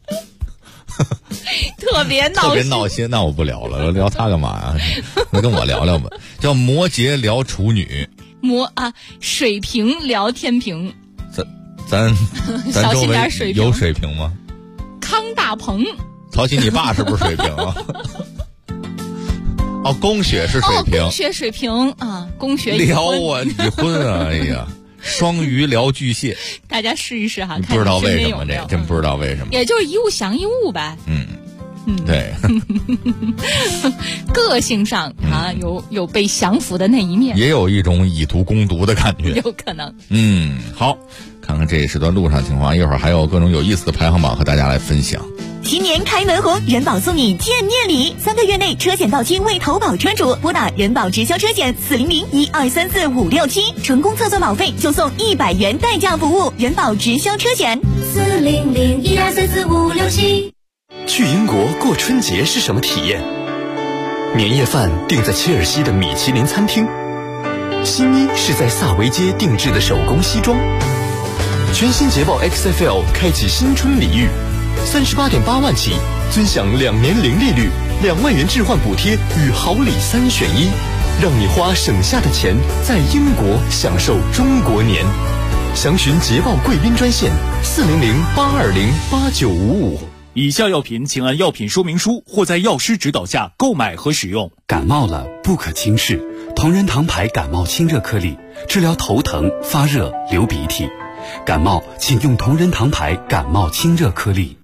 特别闹心。那我不聊了，聊他干嘛呀？那跟我聊聊吧。叫摩羯聊处女， 水瓶聊天平。 咱周围有水瓶吗？ 康大鹏， 曹曦，你爸是不是水瓶啊？宫雪是水瓶。 宫雪水瓶啊，宫雪聊啊，已婚啊，哎呀，双鱼聊巨蟹， 大家试一试哈， 不知道为什么这，真不知道为什么， 也就是一物降一物呗。 对。 个性上有被降服的那一面， 也有一种以毒攻毒的感觉， 有可能。 好，看看这一时段路上情况，一会儿还有各种有意思的排行榜和大家来分享。 新年开门红，人保送你见面礼，3个月内车险到期为投保车主，拨打人保直销车险400-1234-567，成功测算保费就送100元代驾服务，人保直销车险 400-1234-567。 去英国过春节是什么体验？年夜饭订在切尔西的米其林餐厅，新衣是在萨维街定制的手工西装。全新捷豹 XFL 开启新春礼遇，38.8万起，尊享2年零利率，2万元置换补贴与好礼3选1，让你花省下的钱在英国享受中国年。详询捷豹贵宾专线400-820-8955。 以下药品请按药品说明书或在药师指导下购买和使用。 感冒了不可轻视，同仁堂牌感冒清热颗粒，治疗头疼、发热、流鼻涕。感冒请用同仁堂牌感冒清热颗粒。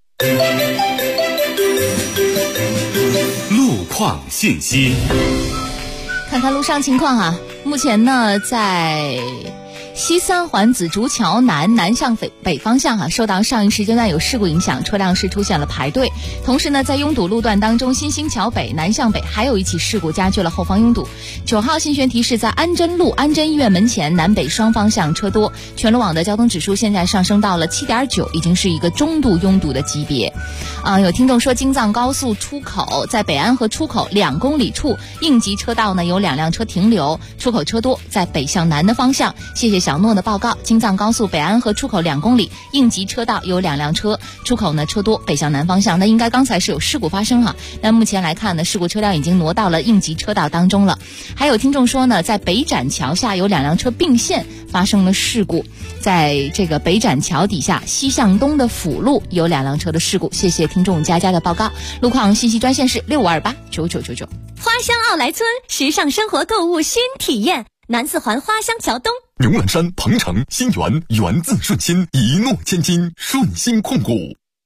路况信息， 看看路上情况啊。目前呢，在西三环紫竹桥南向北方向受到上一时间段有事故影响，车辆是出现了排队。同时呢，在拥堵路段当中，新兴桥北南向北还有一起事故加剧了后方拥堵。9号信宣提示，在安贞路安贞医院门前南北双方向车多，全路网的交通指数现在上升到了7.9，已经是一个中度拥堵的级别。有听众说，京藏高速出口在北安河出口2公里处应急车道呢有2辆车停留，出口车多，在北向南的方向。谢谢小诺的报告，京藏高速北安河出口2公里应急车道有2辆车，出口呢车多，北向南方向。那应该刚才是有事故发生哈，但目前来看呢，事故车辆已经挪到了应急车道当中了。还有听众说呢，在北展桥下有2辆车并线发生了事故，在这个北展桥底下西向东的辅路有2辆车的事故。谢谢听众佳佳的报告。路况信息专线是6528999999。 花乡奥莱村，时尚生活购物新体验，南四环花乡桥东。 牛栏山、鹏城、新源，源自顺心，一诺千金，顺心控股。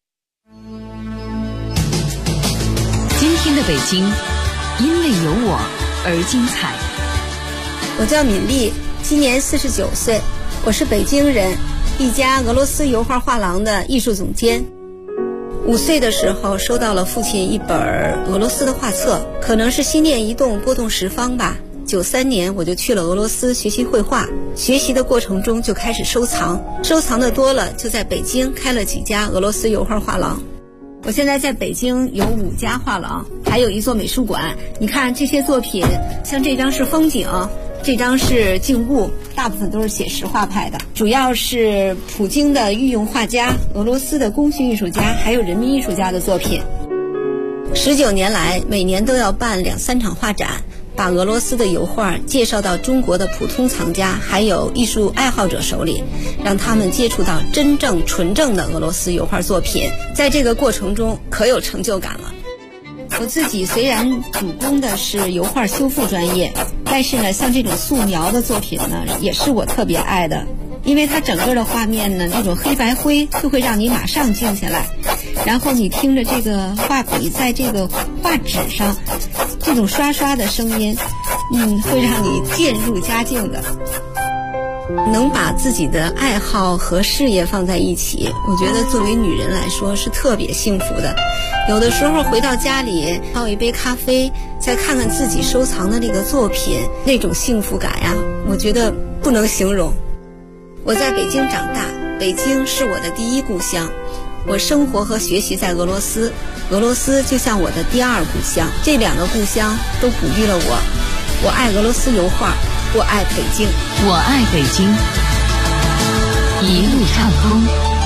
今天的北京，因为有我而精彩。 我叫敏丽，今年49岁，我是北京人，一家俄罗斯油画画廊的艺术总监。5岁的时候收到了父亲一本俄罗斯的画册，可能是心念一动拨动十方吧。93年我就去了俄罗斯学习绘画，学习的过程中就开始收藏，收藏的多了，就在北京开了几家俄罗斯油画画廊。我现在在北京有5家画廊，还有一座美术馆。你看这些作品，像这张是风景，这张是静物，大部分都是写实画派的，主要是普京的御用画家、俄罗斯的工序艺术家还有人民艺术家的作品。19年来，每年都要办2-3场画展，把俄罗斯的油画介绍到中国的普通藏家还有艺术爱好者手里，让他们接触到真正纯正的俄罗斯油画作品。在这个过程中可有成就感了。我自己虽然主攻的是油画修复专业，但是呢，像这种素描的作品呢，也是我特别爱的，因为它整个的画面呢，那种黑白灰就会让你马上静下来，然后你听着这个画笔在这个画纸上这种刷刷的声音，会让你渐入佳境的。能把自己的爱好和事业放在一起，我觉得作为女人来说是特别幸福的。有的时候回到家里泡一杯咖啡，再看看自己收藏的那个作品，那种幸福感呀，我觉得不能形容。我在北京长大，北京是我的第一故乡，我生活和学习在俄罗斯，俄罗斯就像我的第2故乡，这2个故乡都哺育了我。我爱俄罗斯油画，我爱北京， 我爱北京，一路畅通。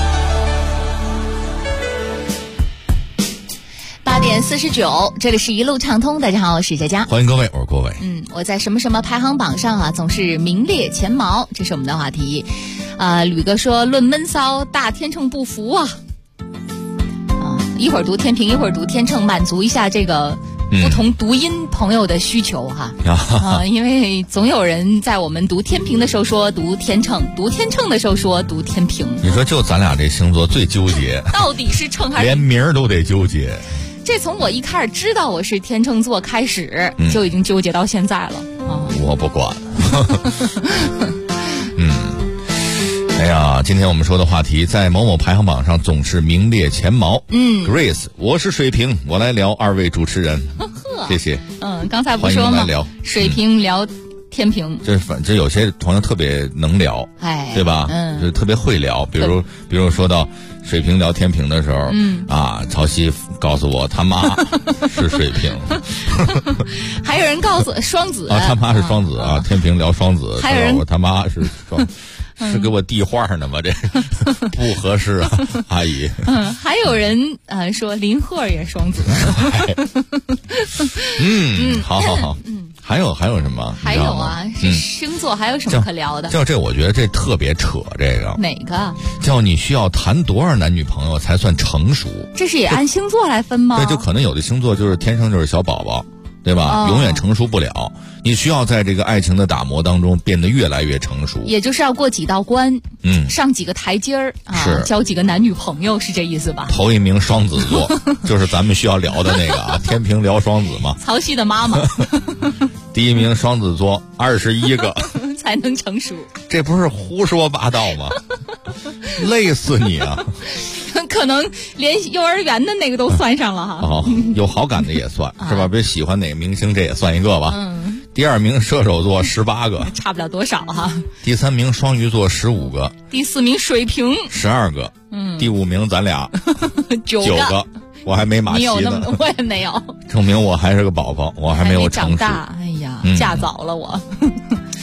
8点49，这里是一路畅通。大家好，我是佳佳， 欢迎各位，我是郭伟。 我在什么什么排行榜上啊，总是名列前茅，这是我们的话题。吕哥说，论闷骚，大天秤不服啊。一会儿读天平，一会儿读天秤，满足一下这个不同读音朋友的需求哈。因为总有人在我们读天平的时候说读天秤，读天秤的时候说读天平。 你说就咱俩这星座最纠结， 到底是秤还是连名儿都得纠结。 这从我一开始知道我是天秤座开始，就已经纠结到现在了。 我不管。哎呀，今天我们说的话题在某某排行榜上总是名列前茅。Grace， 我是水瓶，我来聊2位主持人。谢谢。 刚才不说吗？水瓶聊天平， 就是反正有些朋友特别能聊，对吧？就是特别会聊。比如说到水瓶聊天平的时候，曹曦告诉我他妈是水瓶， 还有人告诉双子他妈是双子天平聊双子， 还有人我他妈是双。是给我递话呢吗？这不合适啊，阿姨。 还有人说林鹤也双子。 好。还有什么？ 还有啊，是星座还有什么可聊的？ 这我觉得这特别扯，这个哪个？ 叫你需要谈多少男女朋友才算成熟？ 这是也按星座来分吗？ 对，就可能有的星座就是天生就是小宝宝。对吧？永远成熟不了，你需要在这个爱情的打磨当中变得越来越成熟， 也就是要过几道关，上几个台阶儿交几个男女朋友，是这意思吧？ 头一名双子座，就是咱们需要聊的那个天平聊双子嘛。 曹曦的妈妈， 第一名双子座，21个才能成熟， 这不是胡说八道吗？累死你啊！ 可能连幼儿园的那个都算上了哈。 有好感的也算是吧？别喜欢哪个明星，这也算一个吧。第2名射手座18个， 差不了多少哈。 第3名双鱼座15个， 第4名水瓶 12个，第5名咱俩9个，我还没马齐呢。 我也没有， 证明我还是个宝宝，我还没有成熟。 长大，哎呀，嫁早了我。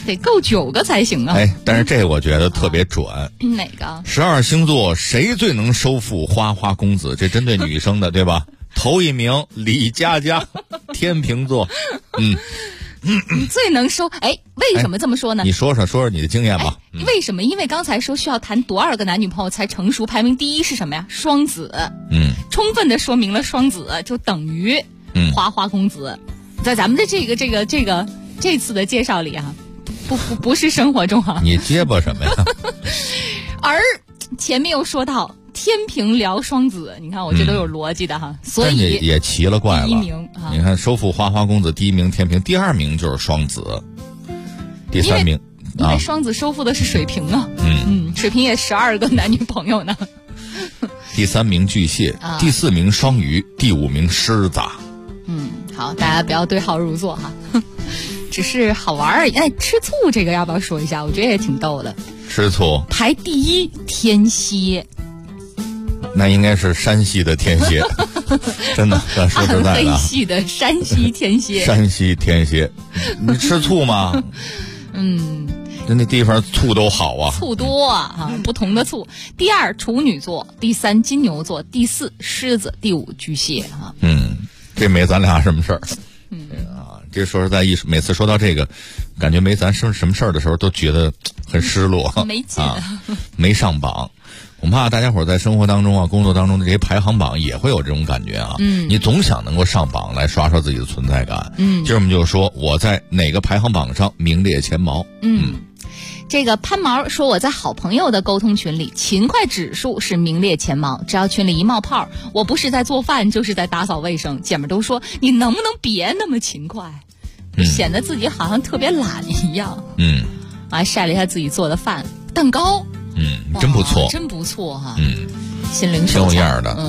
得够9个才行啊。 但是这我觉得特别准。 哪个 ？12星座谁最能收服花花公子？这针对女生的，对吧？头一名李佳佳，天秤座。 你最能收？为什么这么说呢？ 你说说你的经验吧。 为什么？因为刚才说需要谈多少个男女朋友才成熟，排名第一是什么呀？双子。充分的说明了双子就等于花花公子。在咱们的这次的介绍里啊，不是生活中啊。 你结巴什么呀？ 而前面又说到天平聊双子，你看我这都有逻辑的哈，所以也奇了怪了。 第一名啊， 你看收服花花公子，第一名天平，第二名就是双子，第三名因为双子收服的是水瓶啊。水瓶也12个男女朋友呢。 第三名巨蟹，第4名双鱼，第5名狮子。 好，大家不要对号入座哈，只是好玩而已。吃醋这个要不要说一下？我觉得也挺逗的。 吃醋排第一天蝎， 那应该是山西的天蝎，真的，咱说实在的， 黑系的山西天蝎。 山西天蝎，你吃醋吗？那地方醋都好啊， 醋多啊，不同的醋。第2处女座，第3金牛座，第4狮子，第5巨蟹啊。 这没咱俩什么事儿。这说实在，每次说到这个，感觉没咱什么事儿的时候，都觉得很失落， 没劲没上榜。我怕大家伙在生活当中工作当中的这些排行榜也会有这种感觉啊。你总想能够上榜来刷刷自己的存在感。今儿我们就说我在哪个排行榜上名列前茅。 这个潘毛说，我在好朋友的沟通群里，勤快指数是名列前茅。只要群里一冒泡，我不是在做饭，就是在打扫卫生。姐们都说你能不能别那么勤快，显得自己好像特别懒一样。还晒了一下自己做的饭，蛋糕。 真不错， 真不错哈。心灵手挺有样的。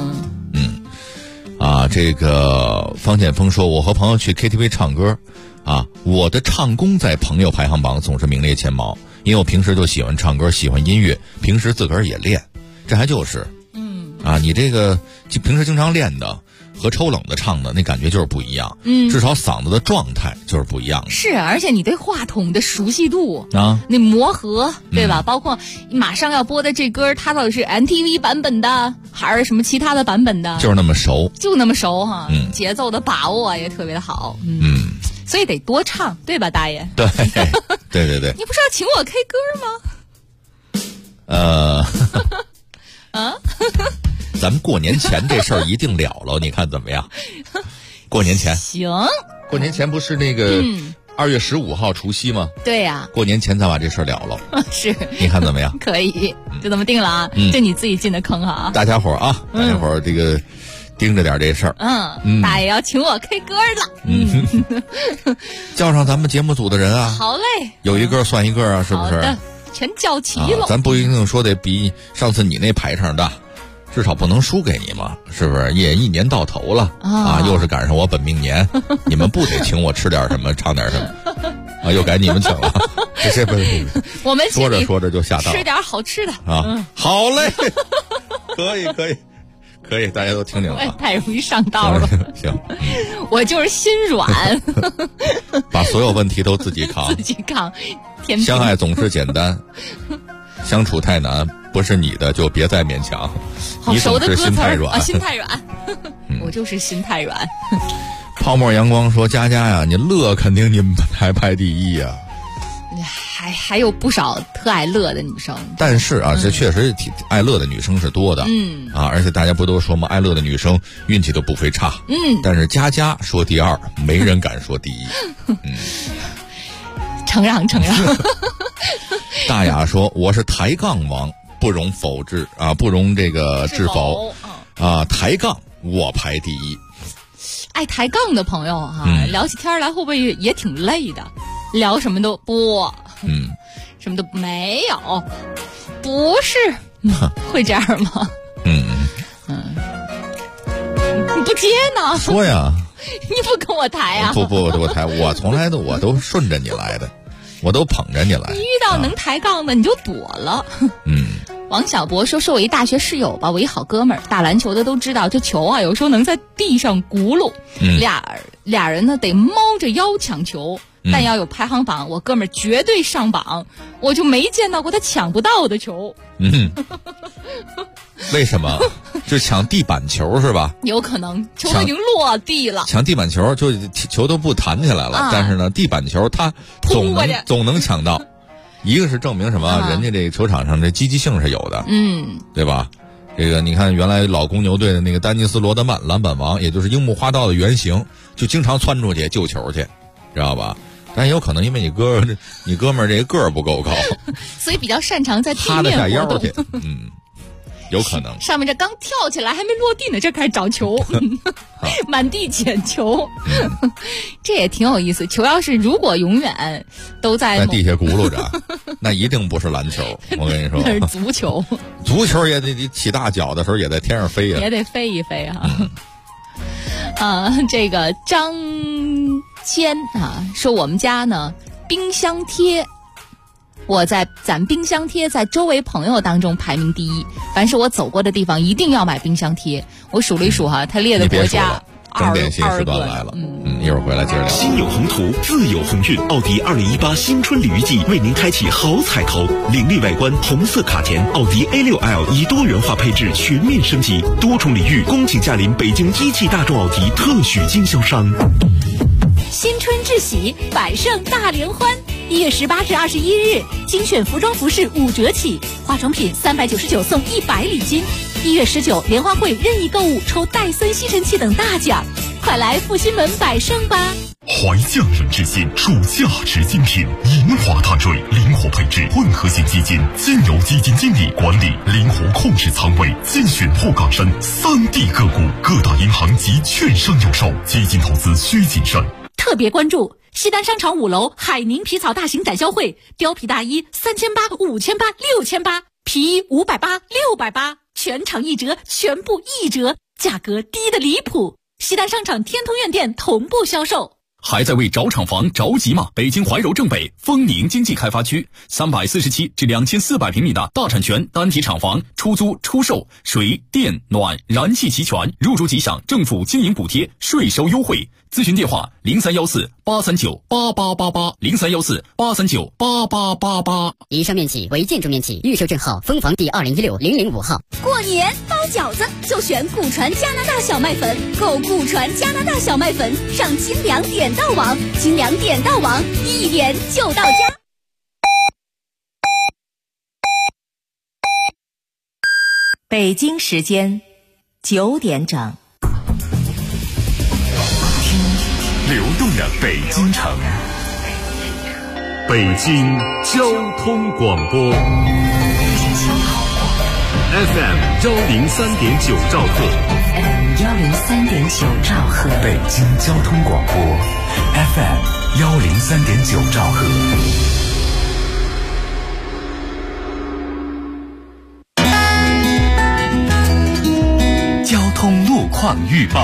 这个方建峰说，我和朋友去 KTV 唱歌我的唱功在朋友排行榜总是名列前茅。因为我平时就喜欢唱歌，喜欢音乐，平时自个儿也练，这还就是你这个平时经常练的和抽冷的唱的那感觉就是不一样。至少嗓子的状态就是不一样的。 是，而且你对话筒的熟悉度那磨合，对吧？包括马上要播的这歌，它到底是 MTV 版本的还是什么其他的版本的， 就是那么熟， 哈。节奏的把握也特别的好。所以得多唱，对吧，大爷？ 对，对对对。 你不是要请我 K 歌吗？ 咱们过年前这事儿一定了，你看怎么样？过年前行。 过年前不是那个2月15号除夕吗？ 对呀。 过年前咱把这事儿了。是。你看怎么样？ 可以，就这么定了啊。这你自己进的坑哈。 大家伙儿这个。盯着点这事儿。 大爷要请我 K 歌了。 叫上咱们节目组的人啊。 好嘞。 有一个算一个啊，是不是？ 好的，全叫齐了。 咱不一定说得比上次你那排场大，至少不能输给你嘛，是不是？也一年到头了又是赶上我本命年，你们不得请我吃点什么，唱点什么又该你们请了。这不是我们说着说着就下当， 吃点好吃的好嘞，可以，大家都听听了。 太容易上道了。 行， 我就是心软， 把所有问题都自己扛。相爱总是简单，相处太难，不是你的就别再勉强。 好熟的歌词， 心太软， 心太软。我就是心太软。 泡沫阳光说：“佳佳呀，你乐肯定你们排第一呀。” 还有不少特爱乐的女生， 但是这确实爱乐的女生是多的。而且大家不都说吗？爱乐的女生运气都不会差。但是佳佳说第2，没人敢说第1。 承让。 大雅说：“我是抬杠王，不容否置不容这个置否抬杠我排第1。” 爱抬杠的朋友聊起天来会不会也挺累的？聊什么都不，什么都没有，不是，会这样吗？你不接呢？ 说呀， 你不跟我抬啊？ 不，我抬，我从来我都顺着你来的，我都捧着你来。 你遇到能抬杠的你就躲了。 王小博说我一大学室友吧，我一好哥们儿，打篮球的都知道，这球啊有时候能在地上轱辘，俩人呢得猫着腰抢球，但要有排行榜，我哥们儿绝对上榜，我就没见到过他抢不到的球。 为什么？就抢地板球是吧？ 有可能球都已经落地了， 抢地板球就球都不弹起来了，但是呢，地板球他总能抢到。一个是证明什么？人家这个球场上这积极性是有的，对吧？这个你看，原来老公牛队的那个丹尼斯·罗德曼，篮板王，也就是樱木花道的原型，就经常窜出去救球去，知道吧？但也有可能因为你哥们儿这个儿不够高， 所以比较擅长在地面趴得下腰去，有可能上面这刚跳起来还没落地呢，这开始找球，满地捡球，这也挺有意思。球要是如果永远都在地下轱辘着，那一定不是篮球。我跟你说， 那是足球。 足球也得起大脚的时候也在天上飞呀， 也得飞一飞啊。这个张谦说我们家呢冰箱贴。我在攒冰箱贴，在周围朋友当中排名第一。凡是我走过的地方，一定要买冰箱贴。我数了一数他列的国家整点新时段来了。一会儿回来接着聊。 心有宏图，自有鸿运。奥迪2018新春鲤鱼季为您开启好彩头，凌厉外观，红色卡钿，奥迪 A6L 以多元化配置全面升级，多重礼遇，恭请驾临北京一汽大众奥迪特许经销商。 新春至喜，百盛大联欢。1月18至21日，精选服装服饰5折起，化妆品399送100礼金。1月19，莲花会任意购物抽戴森吸尘器等大奖，快来复兴门百盛吧！ 怀匠人之心，属价值精品，银华碳税，灵活配置，混合型基金，经由基金经理管理，灵活控制仓位，精选后港深3D 个股，各大银行及券商有售，基金投资需谨慎。 特别关注西单商场5楼海宁皮草大型展销会，貂皮大衣3800、5800、6800，皮衣580、680，全场1折，全部1折，价格低的离谱。西单商场天通苑店同步销售。 还在为找厂房着急吗？北京怀柔正北丰宁经济开发区347至2400平米的大产权单体厂房，出租出售，水电暖燃气齐全，入住即享政府经营补贴，税收优惠。咨询电话0314-839-8888，0314-839-8888。 以上面积为建筑面积，预售证号风房第2016-005号。 过年包饺子就选古传加拿大小麦粉，购古传加拿大小麦粉上精粮点到网，精粮点到网，一点就到家。 北京时间9点整。 流动的北京城，北京交通广播 FM 103.9兆赫， 103.9兆赫， 北京交通广播 FM 103.9兆赫。 交通路况预报。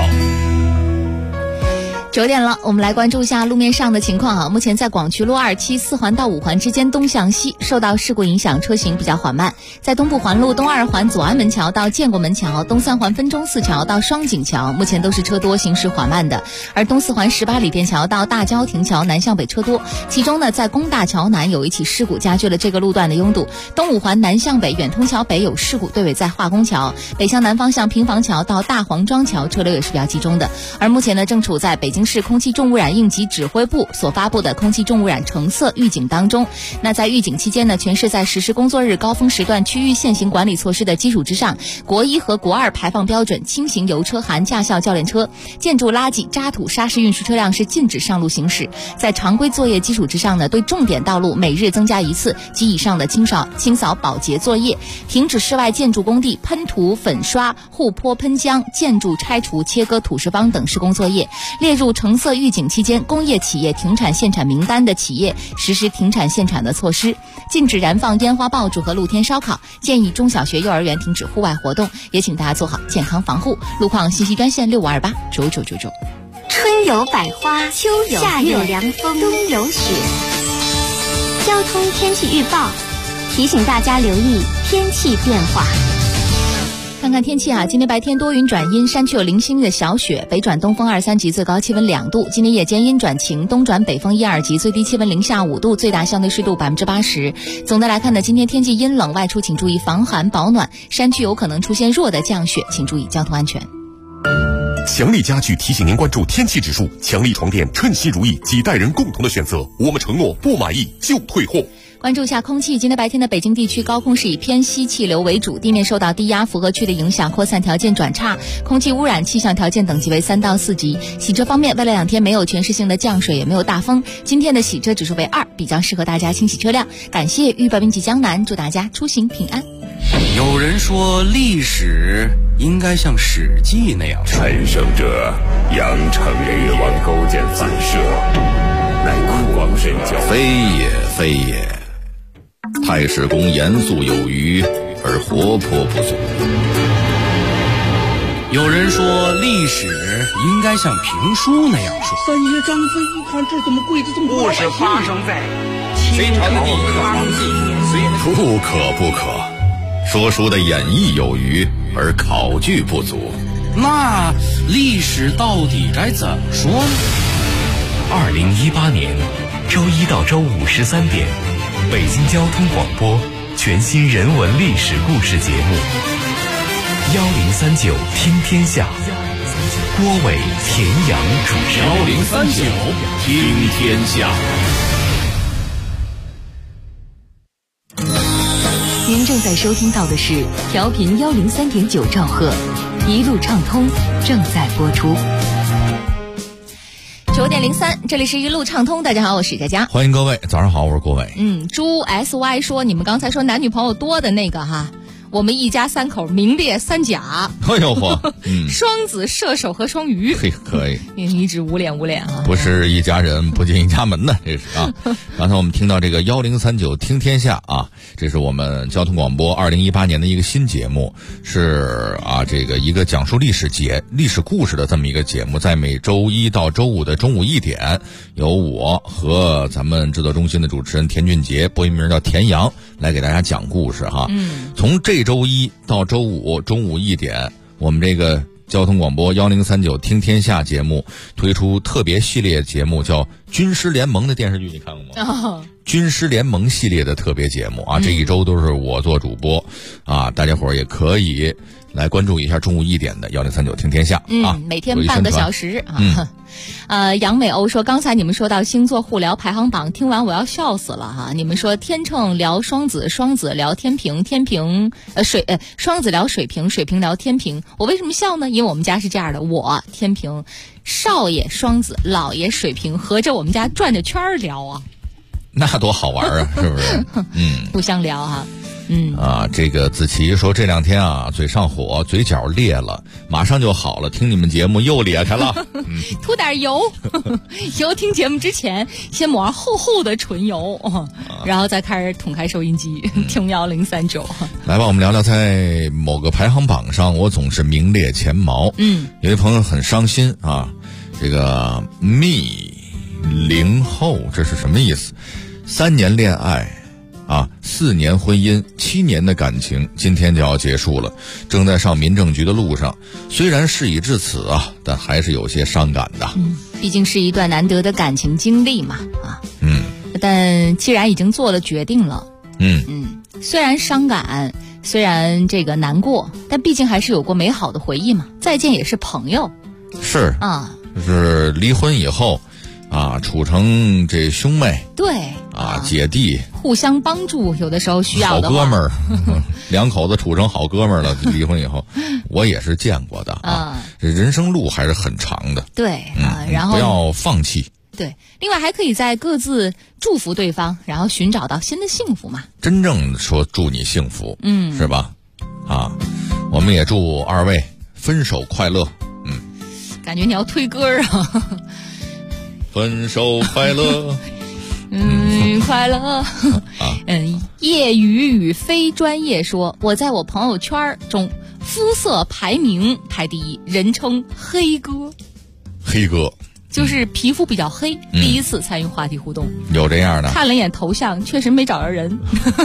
9点了，我们来关注一下路面上的情况目前在广渠路2期4环到5环之间东向西受到事故影响，车行比较缓慢。在东部环路东2环左安门桥到建国门桥，东3环分钟寺桥到双井桥，目前都是车多，行驶缓慢的。而东4环18里店桥到大郊亭桥南向北车多，其中呢，在工大桥南有一起事故加剧了这个路段的拥堵。东5环南向北远通桥北有事故，队尾在化工桥，北向南方向平房桥到大黄庄桥车流也是比较集中的。而目前呢，正处在北京市空气重污染应急指挥部所发布的空气重污染橙色预警当中。那在预警期间呢，全市在实施工作日高峰时段区域限行管理措施的基础之上，国1和国2排放标准轻型油车含驾校教练车、建筑垃圾、渣土、砂石运输车辆是禁止上路行驶。在常规作业基础之上呢，对重点道路每日增加1次及以上的清扫保洁作业，停止室外建筑工地喷涂、粉刷、护坡、喷浆、建筑拆除、切割土石方等施工作业。列入橙色预警期间工业企业停产限产名单的企业实施停产限产的措施，禁止燃放烟花爆竹和露天烧烤，建议中小学幼儿园停止户外活动，也请大家做好健康防护。路况信息专线65289999。 春有百花，秋有夏有凉风，冬有雪。交通天气预报提醒大家留意天气变化。 看看天气啊，今天白天多云转阴，山区有零星的小雪，北转东风2、3级，最高气温2度。今天夜间阴转晴，东转北风1、2级，最低气温零下5度，最大相对湿度80%。总的来看呢，今天天气阴冷，外出请注意防寒保暖，山区有可能出现弱的降雪，请注意交通安全。 强力家具提醒您关注天气指数，强力床垫称心如意，几代人共同的选择，我们承诺不满意就退货。 关注一下空气，今天白天的北京地区高空是以偏西气流为主，地面受到低压符合区的影响，扩散条件转差，空气污染气象条件等级为3到4级。洗车方面，未来2天没有全市性的降水，也没有大风，今天的洗车指数为2，比较适合大家清洗车辆。感谢预报兵器江南，祝大家出行平安。 有人说历史应该像《史记》那样， 陈胜者杨成越王勾践反射，乃酷王神教， 非也非也。太史公严肃有余，而活泼不足。 有人说历史应该像评书那样说。 三爷张飞一看这怎么跪得这么故事发生在清朝的康熙， 不可。说书的演绎有余，而考据不足。 那历史到底该怎么说呢 ？2018年周一到周五13点，北京交通广播全新人文历史故事节目1039听天下，郭伟、田阳主持。 1039听天下。 您正在收听到的是调频103.9兆赫，一路畅通正在播出。 9点03，这里是一路畅通。大家好，我是佳佳， 欢迎各位，早上好，我是郭伟。 朱 SY 说，你们刚才说男女朋友多的那个哈，我们一家3口名列3甲。 哎呦嚯， 双子、射手和双鱼， 嘿，可以。 一直捂脸啊， 不是一家人不进一家门呢，这是啊。刚才我们听到这个1039听天下啊，这是我们交通广播2018年的一个新节目，是啊，这个一个讲述历史故事的这么一个节目，在每周一到周五的中午1点，由我和咱们制作中心的主持人田俊杰，播音名叫田阳，来给大家讲故事哈。从这周一到周五中午1点，我们这个交通广播1039听天下节目推出特别系列节目，叫军师联盟的电视剧，你看过吗？军师联盟系列的特别节目啊，这一周都是我做主播啊，大家伙儿也可以来关注一下中午1点的1039听天下啊， 每天半个小时啊。杨美欧说，刚才你们说到星座互聊排行榜，听完我要笑死了哈！你们说天秤聊双子，双子聊天平，双子聊水瓶，水瓶聊天平，我为什么笑呢？因为我们家是这样的，我天平，少爷双子，老爷水瓶，合着我们家转着圈聊啊， 那多好玩啊，是不是？ 互相聊哈。 这个子琪说这2天啊嘴上火，嘴角裂了，马上就好了，听你们节目又裂开了。 涂点油，以后听节目之前先抹上厚厚的唇油，然后再开始捅开收音机，听1039。 来吧，我们聊聊在某个排行榜上我总是名列前茅。有一朋友很伤心啊，这个0后这是什么意思？3年恋爱啊，4年婚姻，7年的感情，今天就要结束了，正在上民政局的路上。虽然事已至此啊，但还是有些伤感的。 毕竟是一段难得的感情经历嘛啊。但既然已经做了决定了，虽然伤感，虽然这个难过，但毕竟还是有过美好的回忆嘛。再见也是朋友。 是啊，就是离婚以后。处成这兄妹， 对姐弟， 互相帮助，有的时候需要的好哥们儿，2口子处成好哥们儿了。离婚以后，我也是见过的啊。人生路还是很长的， 对然后不要放弃。 对，另外还可以在各自祝福对方，然后寻找到新的幸福嘛。 真正说祝你幸福，是吧？我们也祝2位分手快乐。 感觉你要推歌啊。 分手快乐， 快乐。业余与非专业说，我在我朋友圈中肤色排名排第1，人称黑哥。 黑哥就是皮肤比较黑，第一次参与话题互动。 有这样的？ 看了一眼头像，确实没找着人。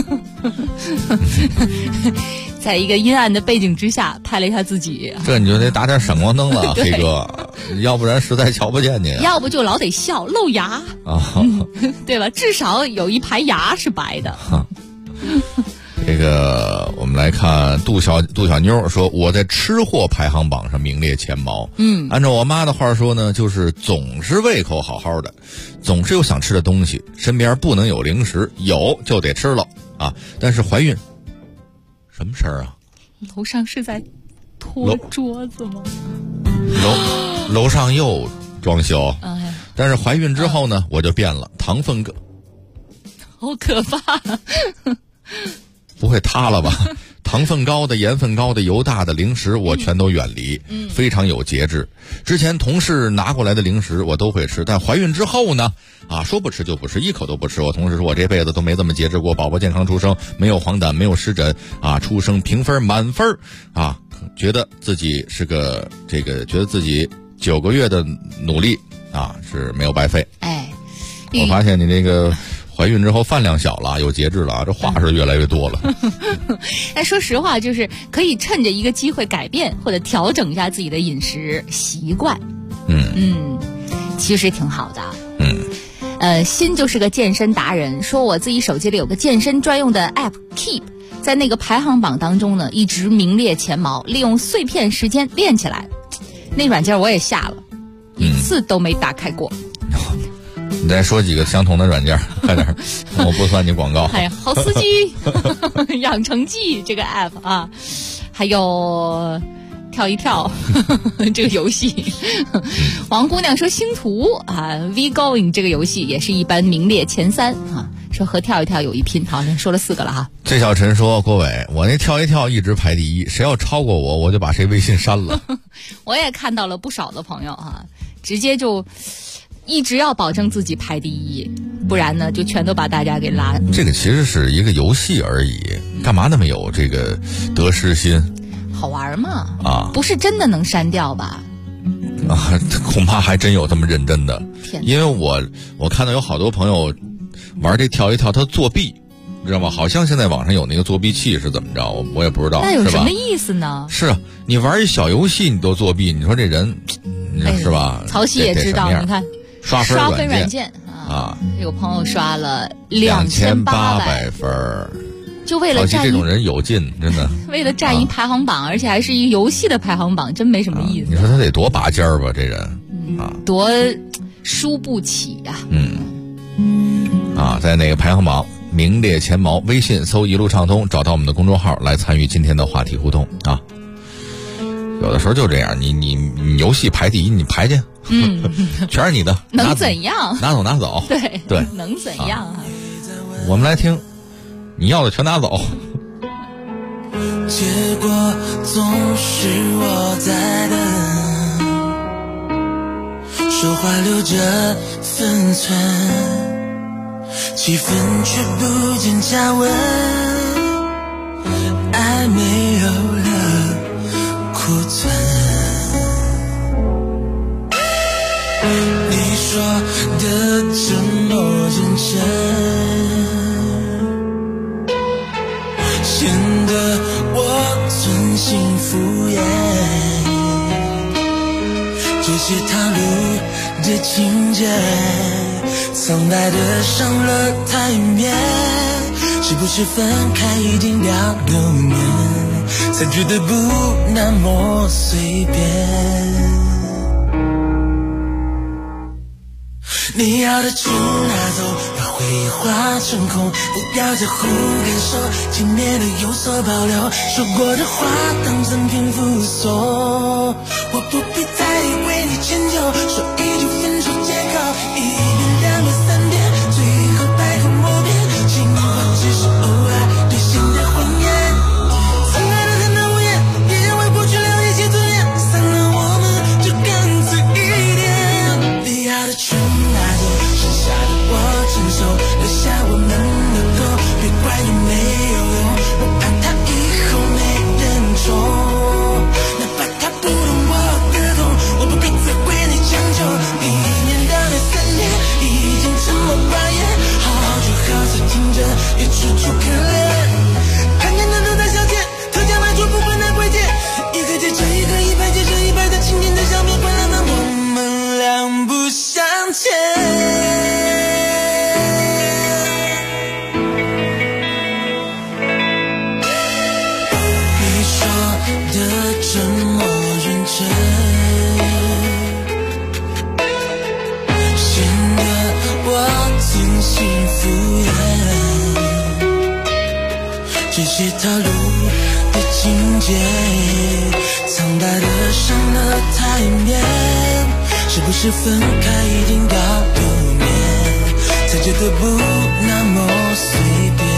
在一个阴暗的背景之下拍了一下自己， 这你就得打点闪光灯了，黑哥，要不然实在瞧不见你。 要不就老得笑露牙啊， 对吧？至少有一排牙是白的。 这个我们来看杜小妞说，我在吃货排行榜上名列前茅。按照我妈的话说呢，就是总是胃口好好的，总是有想吃的东西，身边不能有零食，有就得吃了啊。但是怀孕什么事儿啊？ 楼上是在拖桌子吗？ 楼上又装修。但是怀孕之后呢，我就变了，糖分高， 好可怕。 不会塌了吧？糖分高的、盐分高的、油大的零食我全都远离，非常有节制。之前同事拿过来的零食我都会吃，但怀孕之后呢，说不吃就不吃，一口都不吃。我同事说我这辈子都没这么节制过，宝宝健康出生，没有黄疸，没有湿疹出生评分满分觉得自己是个觉得自己9个月的努力是没有白费。我发现你这个怀孕之后饭量小了，有节制了，这话是越来越多了。 但说实话，就是可以趁着一个机会改变或者调整一下自己的饮食习惯。其实挺好的。新就是个健身达人，说我自己手机里有个健身专用的 app Keep， 在那个排行榜当中呢，一直名列前茅，利用碎片时间练起来。那软件我也下了，一次都没打开过。 你再说几个相同的软件，快点，我不算你广告。 好司机养成记这个 app 还有跳一跳这个游戏。王姑娘说星图V Going 这个游戏也是一般名列前3说和跳一跳有一拼。好像说了4个了这小陈说，郭伟，我那跳一跳一直排第一，谁要超过我就把谁微信删了。 我也看到了不少的朋友直接就一直要保证自己排第一，不然呢就全都把大家给拉。 这个其实是一个游戏而已，干嘛那么有这个得失心？ 好玩嘛不是真的能删掉吧？ 恐怕还真有这么认真的。因为我看到有好多朋友玩这跳一跳，他作弊，知道吗？好像现在网上有那个作弊器是怎么着，我也不知道。 那有什么意思呢？ 是你玩一小游戏你都作弊，你说这人是吧？ 曹曦也知道，你看刷分软件有朋友刷了2800 分， 就为了占这种人有劲，真的。 为了占一排行榜，而且还是一游戏的排行榜，真没什么意思。 你说他得多拔尖儿吧，这人多输不起呀。 在哪个排行榜名列前茅？微信搜一路畅通，找到我们的公众号来参与今天的话题互动有的时候就这样，你游戏排第一，你排去，全是你的， 能怎样？ 拿走拿走，对， 能怎样我们来听，你要的全拿走。 结果总是我在等，说话留着分寸，气氛却不见加温，爱没有了库存。你说的承诺认真，显得我存心敷衍，这些套路的情节苍白的上了台面，是不是分开一定要留念，才觉得不那么随便。你要的全拿走，把回忆化成空，不要再胡感受，前面的有所保留，说过的话当赠品附送，我不必再为你迁就，说一句分手借口，一遍两遍三遍，最后百口莫辩，情话只是偶尔兑现的谎言，残爱的很难无言，别为过去了解些尊严，散了我们就干脆一点，你要的全拿走，剩下的我承受，留下我们的痛，别怪也没有用，我怕他以后没人宠，哪怕他不懂我的痛，我不必再为你将就，你也楚楚可怜。看见那路大小姐，特价卖出不分的贵贱，一个接着一个，一排接着一排的青年在上面换来了我们两不相欠。这么认真，显得我精心敷衍。这些套路的情节，苍白的上了台面，是不是分开一定要有年，才觉得不那么随便？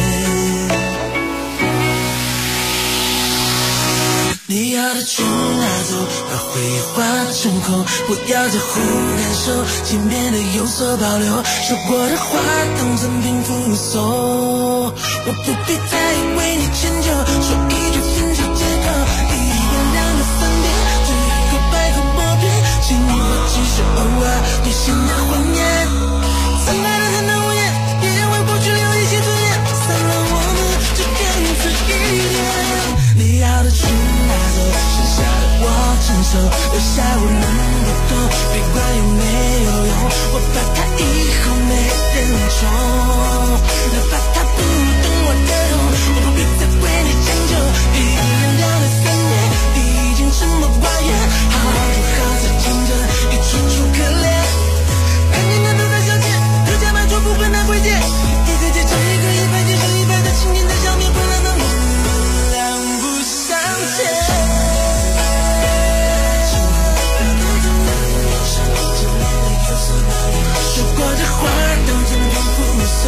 你要的去拿走，把回忆化成空，不要再胡感受，前面的有所保留，说过的话当成平复送，我不必再为你迁就，说一句分手借口，一样两个分别，最后百口莫辩，请你我只是偶尔兑现的谎言，苍白的很难无言，别人为过去留一些尊严，散了我们就干脆一点，你要的去剩下的我承受，留下我们的痛，别管有没有用，我怕他以后没人宠，哪怕他不懂我的痛，我不必再为你将就，一人两的三年，毕竟沉默寡言，好不好再听着也楚楚可怜。看见那路大小姐，特价卖出不分的贵贱，一个接着一个，一排接着一排的青年在上面换来了我们两不相欠。说过的话当成平复送，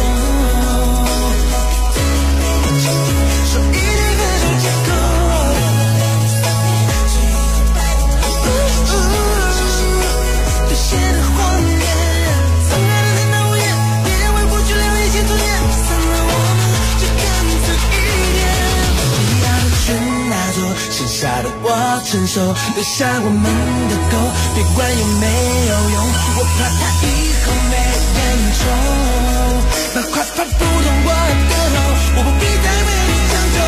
说一定分手借口，兑现的谎言，苍白的很难无言，别人为过去留一些尊严，散了我们就干脆一点，你要的全拿走，剩下的我承受，留下我们的狗，别管有没有用，我怕他以后没人宠，哪怕他不懂我的痛，我不必再为你将就，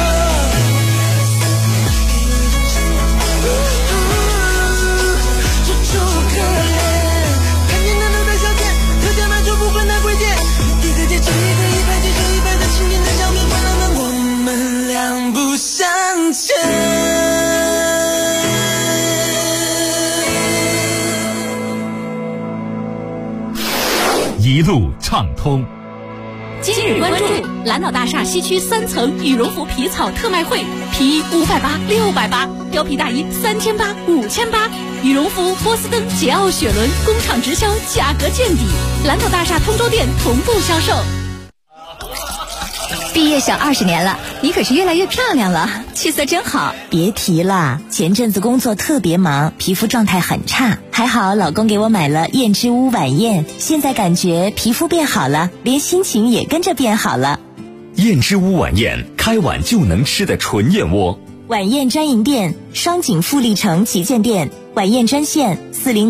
楚楚可怜。看见那路大小姐，特价卖出不分的贵贱，一个接着一个，一排接着一排的青年在上面换来了我们两不相欠。 一路畅通。 今日关注蓝岛大厦西区3层羽绒服皮草特卖会，皮衣580、680，貂皮大衣3800、5800，羽绒服波司登、捷奥雪伦工厂直销，价格见底，蓝岛大厦通州店同步销售。 毕业小20年了，你可是越来越漂亮了，气色真好。 别提了，前阵子工作特别忙，皮肤状态很差，还好老公给我买了燕之屋晚宴，现在感觉皮肤变好了，连心情也跟着变好了。 燕之屋晚宴，开碗就能吃的纯燕窝。 晚宴专营店：双井富力城旗舰店。晚宴专线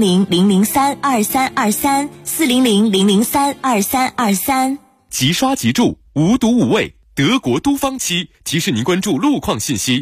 ：400-003-2323，400-003-2323。 即刷即住，无毒无味，德国都方漆。提示您关注路况信息。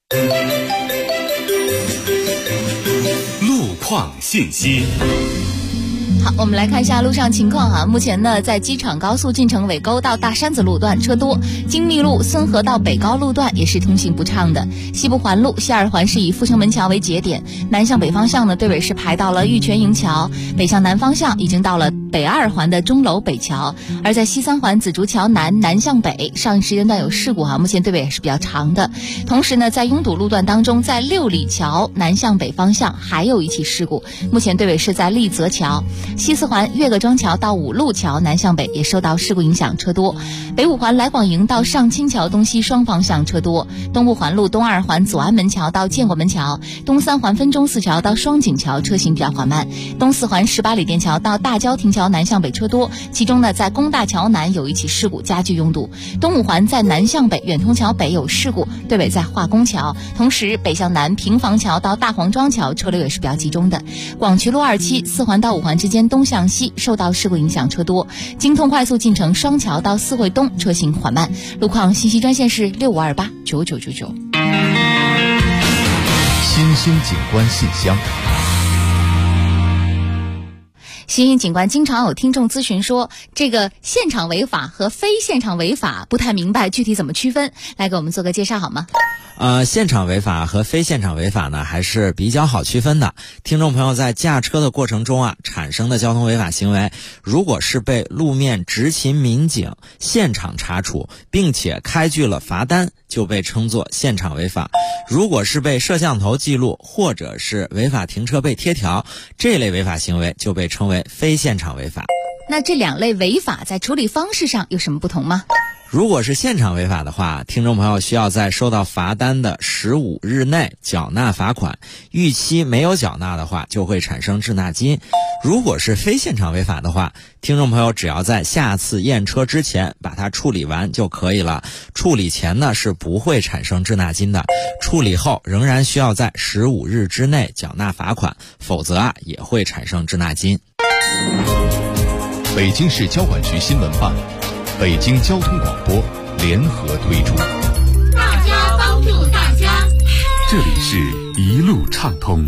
路况信息。 好，我们来看一下路上情况啊。目前呢，在机场高速进城尾沟到大山子路段车多，精密路孙河到北高路段也是通行不畅的。西部环路西二环是以阜成门桥为节点，南向北方向呢，队尾是排到了玉泉营桥，北向南方向已经到了北二环的钟楼北桥。而在西三环紫竹桥南向北，上一时间段有事故目前队尾也是比较长的。同时呢，在拥堵路段当中，在六里桥南向北方向还有一起事故，目前队尾是在立泽桥。西四环岳各庄桥到五路桥南向北也受到事故影响，车多。北五环来广营到上清桥东西双方向车多。东部环路东二环左安门桥到建国门桥，东三环分钟寺桥到双井桥车行比较缓慢。东四环18里店桥到大郊亭桥桥南向北车多，其中呢，在工大桥南有一起事故加剧拥堵。东五环在南向北远通桥北有事故，对北在化工桥。同时，北向南平房桥到大黄庄桥车流也是比较集中的。广渠路2期4环到5环之间东向西受到事故影响车多。京通快速进城双桥到四惠东车行缓慢。路况信息专线是65289999。 新兴景观信箱。 新兴景观经常有听众咨询说，这个现场违法和非现场违法不太明白具体怎么区分，来给我们做个介绍好吗？ 现场违法和非现场违法呢还是比较好区分的。听众朋友在驾车的过程中啊产生的交通违法行为，如果是被路面执勤民警现场查处，并且开具了罚单，就被称作现场违法。如果是被摄像头记录或者是违法停车被贴条，这类违法行为就被称为非现场违法。 那这两类违法在处理方式上有什么不同吗？ 如果是现场违法的话，听众朋友需要在收到罚单的15日内缴纳罚款，逾期没有缴纳的话就会产生滞纳金。如果是非现场违法的话，听众朋友只要在下次验车之前把它处理完就可以了。处理前呢是不会产生滞纳金的，处理后仍然需要在15日之内缴纳罚款，否则也会产生滞纳金。 北京市交管局新闻办、北京交通广播联合推出， 大家帮助大家。 这里是一路畅通。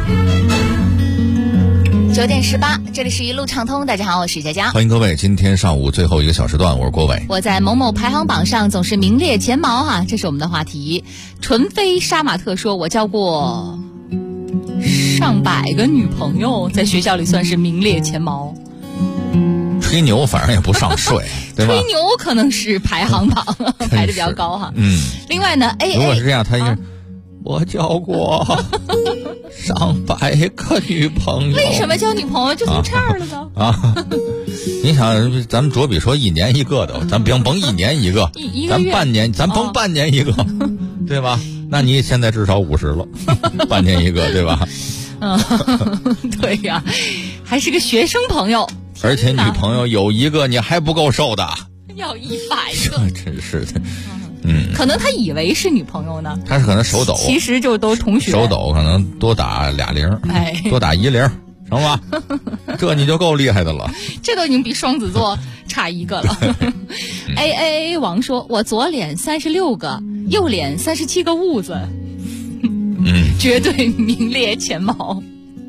9点18，这里是一路畅通。大家好，我是佳佳， 欢迎各位。今天上午最后一个小时段，我是郭伟。 我在某某排行榜上总是名列前茅哈，这是我们的话题。纯非杀马特说，我交过上百个女朋友，在学校里算是名列前茅。 吹牛反正也不上税，对吧？ 吹牛可能是排行榜排的比较高哈。另外呢， 如果是这样，他应该我交过上百个女朋友。 为什么交女朋友就从这儿了呢？ 你想，咱们卓比说1年1个的，咱甭1年1个，咱半年，咱甭半年1个，对吧？那你现在至少50了，半年1个，对吧？ 对呀，还是个学生朋友。 而且女朋友有1个，你还不够受的， 要100个， 真是的。 可能他以为是女朋友呢， 他是可能手抖， 其实就都同学。手抖可能多打20，多打10，成吧？这你就够厉害的了。 这都已经比双子座差1个了。A 王说，我左脸36个，右脸37个痦子，绝对名列前茅。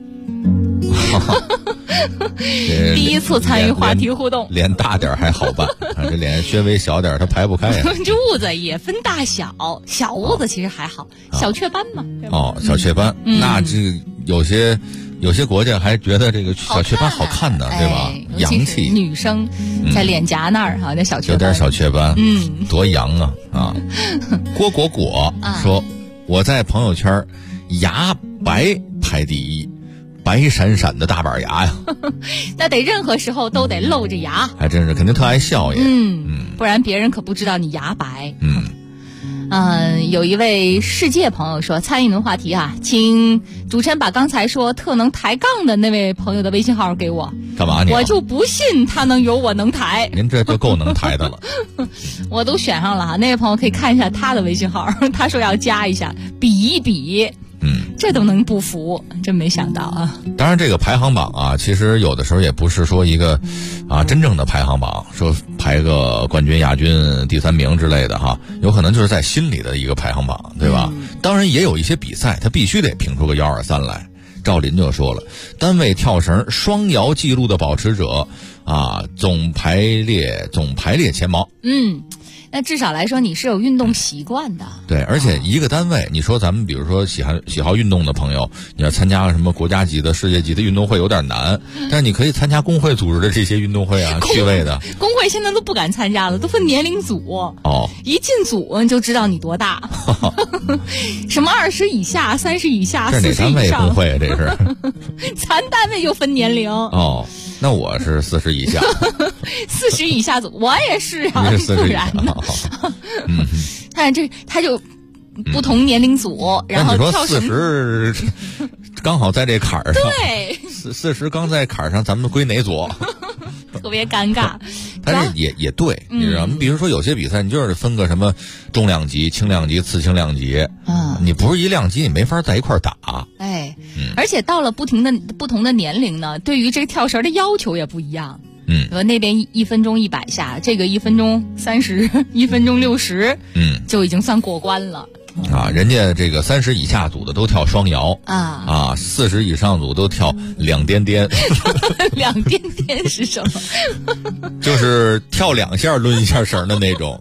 第一次参与话题互动， 脸大点还好办，这脸稍微小点它排不开呀。 这痦子也分大小，小痦子其实还好，小雀斑嘛。 小雀斑，那这有些国家还觉得这个小雀斑好看呢，对吧？洋气。 女生在脸颊那儿哈，那小雀斑有点小雀斑，多洋啊！郭果说，我在朋友圈牙白排第一。白闪闪的大板牙呀， 那得任何时候都得露着牙， 还真是肯定特爱笑耶。 不然别人可不知道你牙白。有一位世界朋友说，参与的话题啊，请主持人把刚才说特能抬杠的那位朋友的微信号给我。 干嘛你？ 我就不信他能有我能抬。 您这就够能抬的了。 我都选上了哈，那位朋友可以看一下他的微信号，他说要加一下，比一比。这都能不服，真没想到啊！ 当然，这个排行榜啊，其实有的时候也不是说一个真正的排行榜，说排个冠军、亚军、第3名之类的哈，有可能就是在心里的一个排行榜，对吧？当然，也有一些比赛，它必须得评出个1、2、3来。赵林就说了，单位跳绳双摇记录的保持者总排列前茅。 那至少来说你是有运动习惯的。 对，而且一个单位，你说咱们比如说喜好运动的朋友，你要参加什么国家级的、世界级的运动会有点难，但是你可以参加工会组织的这些运动会啊，趣味的。 工会现在都不敢参加了，都分年龄组。一进组你就知道你多大。什么20以下、30以下、40以上。这哪单位工会啊？这是。咱单位就分年龄。 那我是40以下。 40以下组，我也是啊，不然呢？看他就不同年龄组，然后跳绳。 40刚好在这坎儿上。 对， 40刚在坎儿上，咱们归哪组？ 特别尴尬。 但是也对，你知道吗？比如说有些比赛，你就是分个什么重量级、轻量级、次轻量级，你不是一量级，你没法在一块儿打。 哎，而且到了不同的年龄呢，对于这个跳绳的要求也不一样。那边1分钟100下，这个1分钟30，1分钟60，就已经算过关了。 人家这个30以下组的都跳双摇，40以上组都跳两颠颠。 两颠颠是什么？ 就是跳2下抡1下绳的那种。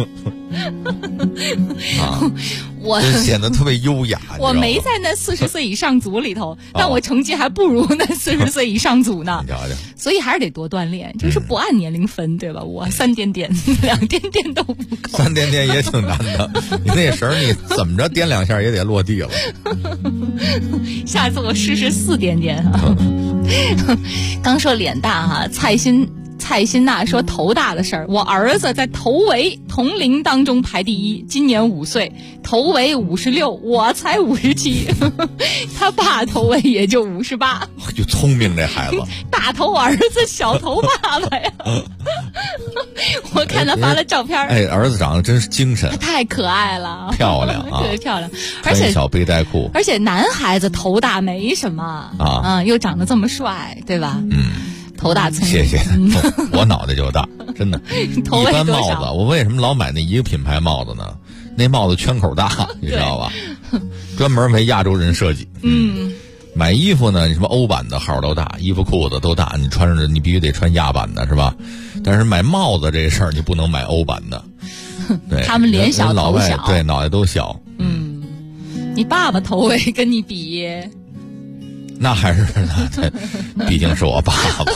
我就显得特别优雅。 我没在那40岁以上组里头，但我成绩还不如那40岁以上组呢。所以还是得多锻炼，就是不按年龄分，对吧？我3颠颠、2颠颠都不够。 3颠颠也挺难的，你那绳你怎么着颠2下也得落地了。 下次我试试4颠颠哈。刚说脸大哈，蔡欣娜说头大的事儿，我儿子在头围同龄当中排第1，今年5岁，头围56，我才57，他爸头围也就58。 就聪明这孩子， 大头儿子小头爸爸呀。我看他发了照片， 儿子长得真是精神， 他太可爱了， 漂亮啊， 特别漂亮，而且小背带裤， 而且男孩子头大没什么又长得这么帅，对吧？头大聪明， 谢谢。我脑袋就大，真的。 头一般帽子，我为什么老买那一个品牌帽子呢？那帽子圈口大，你知道吧？专门为亚洲人设计。买衣服呢，你什么欧版的号都大，衣服裤子都大，你穿着你必须得穿亚版的，是吧？但是买帽子这事儿，你不能买欧版的。对， 他们脸小头小， 对，脑袋都小。 你爸爸头围跟你比。 那还是毕竟是我爸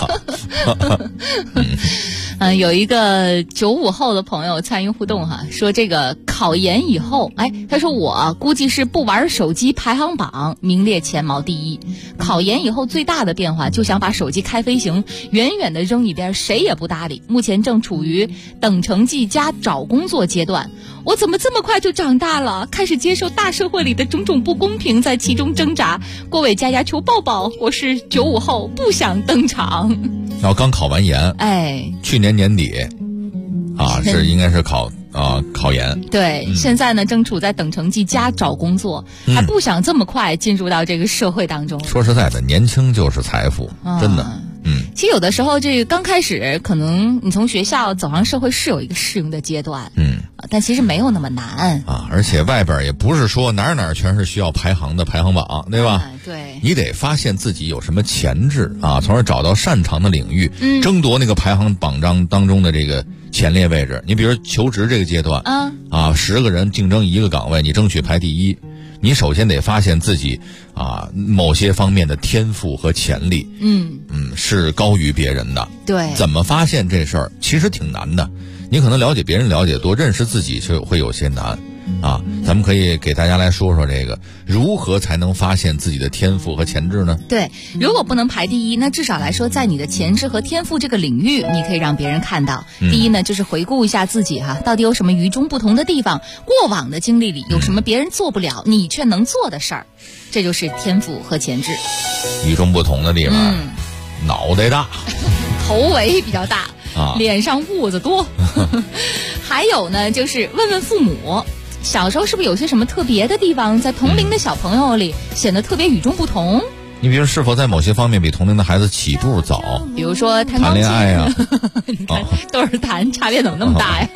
爸。 有一个95后的朋友参与互动哈，说这个考研以后，他说我估计是不玩手机排行榜名列前茅第1。考研以后最大的变化，就想把手机开飞行，远远的扔一边，谁也不搭理。目前正处于等成绩加找工作阶段。我怎么这么快就长大了，开始接受大社会里的种种不公平，在其中挣扎。郭伟佳佳求抱抱，我是95后，不想登场。 刚考完研，去年年底是应该是考研。 对，现在呢正处在等成绩加找工作，还不想这么快进入到这个社会当中。 说实在的，年轻就是财富，真的。 其实有的时候这个刚开始可能你从学校走上社会是有一个适应的阶段，但其实没有那么难而且外边也不是说哪全是需要排行的排行榜，对吧？ 对， 你得发现自己有什么潜质从而找到擅长的领域，争夺那个排行榜当中的这个前列位置。你比如求职这个阶段，10个人竞争1个岗位，你争取排第1。你首先得发现自己某些方面的天赋和潜力，是高于别人的。 对， 怎么发现这事儿其实挺难的。你可能了解别人了解多，认识自己就会有些难咱们可以给大家来说说这个如何才能发现自己的天赋和潜质呢？ 对，如果不能排第1，那至少来说在你的潜质和天赋这个领域你可以让别人看到。第一呢，就是回顾一下自己到底有什么与众不同的地方，过往的经历里有什么别人做不了你却能做的事儿，这就是天赋和潜质。 与众不同的地方，脑袋大， 头围比较大脸上痦子多。还有呢，就是问问父母，小时候是不是有些什么特别的地方，在同龄的小朋友里显得特别与众不同？ 你比如是否在某些方面比同龄的孩子起步早？ 比如说谈恋爱呀， 你看都是谈，差别怎么那么大呀？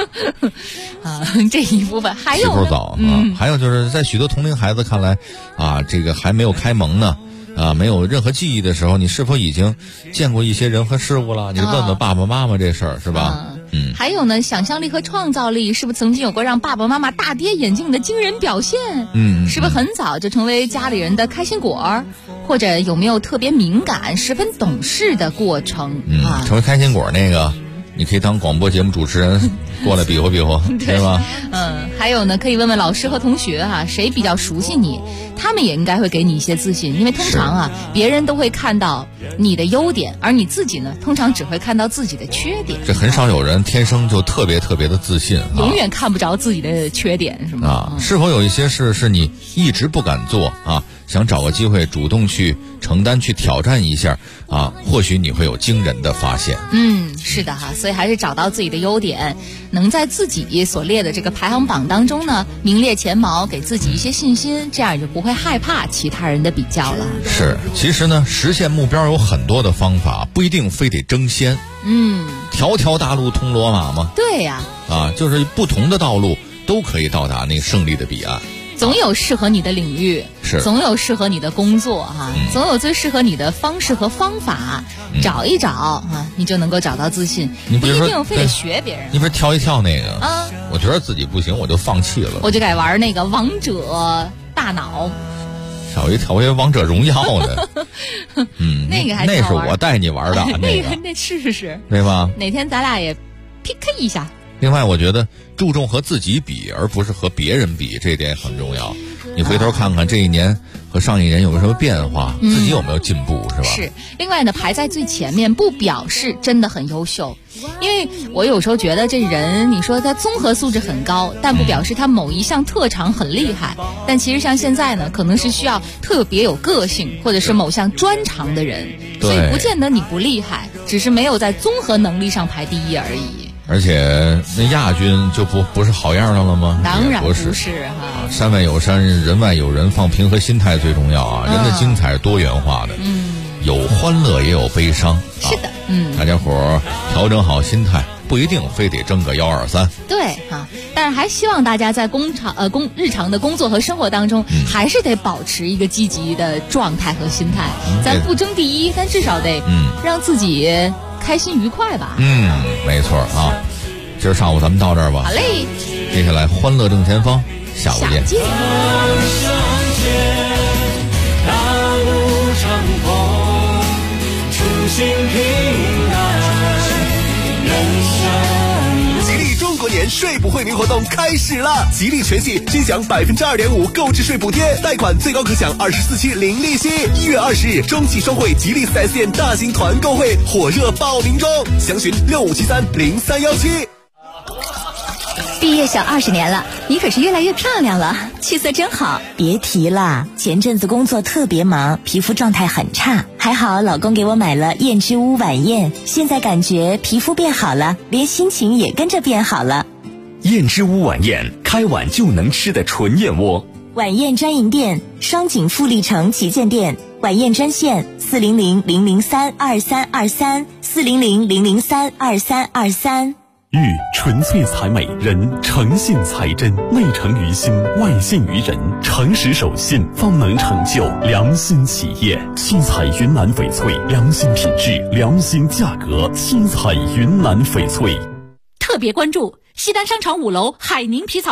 这一部分还有起步早还有就是在许多同龄孩子看来这个还没有开蒙呢。没有任何记忆的时候，你是否已经见过一些人和事物了？你就问问爸爸妈妈这事儿，是吧？ 还有呢，想象力和创造力是不是曾经有过让爸爸妈妈大跌眼镜的惊人表现？是不是很早就成为家里人的开心果？或者有没有特别敏感、十分懂事的过程？ 成为开心果那个，你可以当广播节目主持人过来比划比划，对吧？ 还有呢，可以问问老师和同学谁比较熟悉你，他们也应该会给你一些自信，因为通常别人都会看到你的优点，而你自己呢，通常只会看到自己的缺点。 这很少有人天生就特别特别的自信， 永远看不着自己的缺点，是吗？ 是否有一些事是你一直不敢做想找个机会主动去承担、去挑战一下啊，或许你会有惊人的发现。 是的哈，所以还是找到自己的优点，能在自己所列的这个排行榜当中呢名列前茅，给自己一些信心，这样也就不会害怕其他人的比较了。 是，其实呢，实现目标有很多的方法，不一定非得争先。条条大路通罗马嘛。 对呀。 就是不同的道路都可以到达那个胜利的彼岸。 总有适合你的领域， 是总有适合你的工作哈，总有最适合你的方式和方法，找一找啊，你就能够找到自信。 你不一定非得学别人。 你比如跳一跳那个我觉得自己不行，我就放弃了， 我就改玩那个王者大脑。 少一跳回王者荣耀的， 那个还那是我带你玩的， 那试对吧？ 哪天咱俩也 PK 一下。 另外，我觉得注重和自己比，而不是和别人比，这一点很重要。你回头看看这一年和上一年有没有什么变化，自己有没有进步，是吧？ 是。另外呢，排在最前面不表示真的很优秀，因为我有时候觉得这人，你说他综合素质很高，但不表示他某一项特长很厉害。但其实像现在呢，可能是需要特别有个性，或者是某项专长的人，所以不见得你不厉害，只是没有在综合能力上排第一而已。 而且那亚军就不是好样的了吗？ 当然不是哈。山外有山，人外有人，放平和心态最重要啊。人的精彩是多元化的，有欢乐也有悲伤。 是的， 大家伙调整好心态，不一定非得争个1、2、3。 对哈，但是还希望大家在日常的工作和生活当中，还是得保持一个积极的状态和心态。咱不争第一，但至少得让自己开心愉快吧。 没错啊。今儿上午咱们到这儿吧。 好嘞。 接下来欢乐正前方，下午见。 吉利中国年税补惠民活动开始了，吉利全系均享2.5%购置税补贴，贷款最高可享24期零利息。1月20日，中汽双汇吉利4S店大型团购会火热报名中，详询65730317。 毕业小20年了，你可是越来越漂亮了，气色真好。 别提了，前阵子工作特别忙，皮肤状态很差，还好老公给我买了燕之屋晚宴，现在感觉皮肤变好了，连心情也跟着变好了。 燕之屋晚宴，开碗就能吃的纯燕窝。 晚宴专营店，双井富力城旗舰店，晚宴专线400-003-2323，400-003-2323。 玉纯粹才美，人诚信才真，内诚于心，外现于人，诚实守信方能成就良心企业。七彩云南翡翠，良心品质，良心价格，七彩云南翡翠。 特别关注西单商场5楼海宁皮草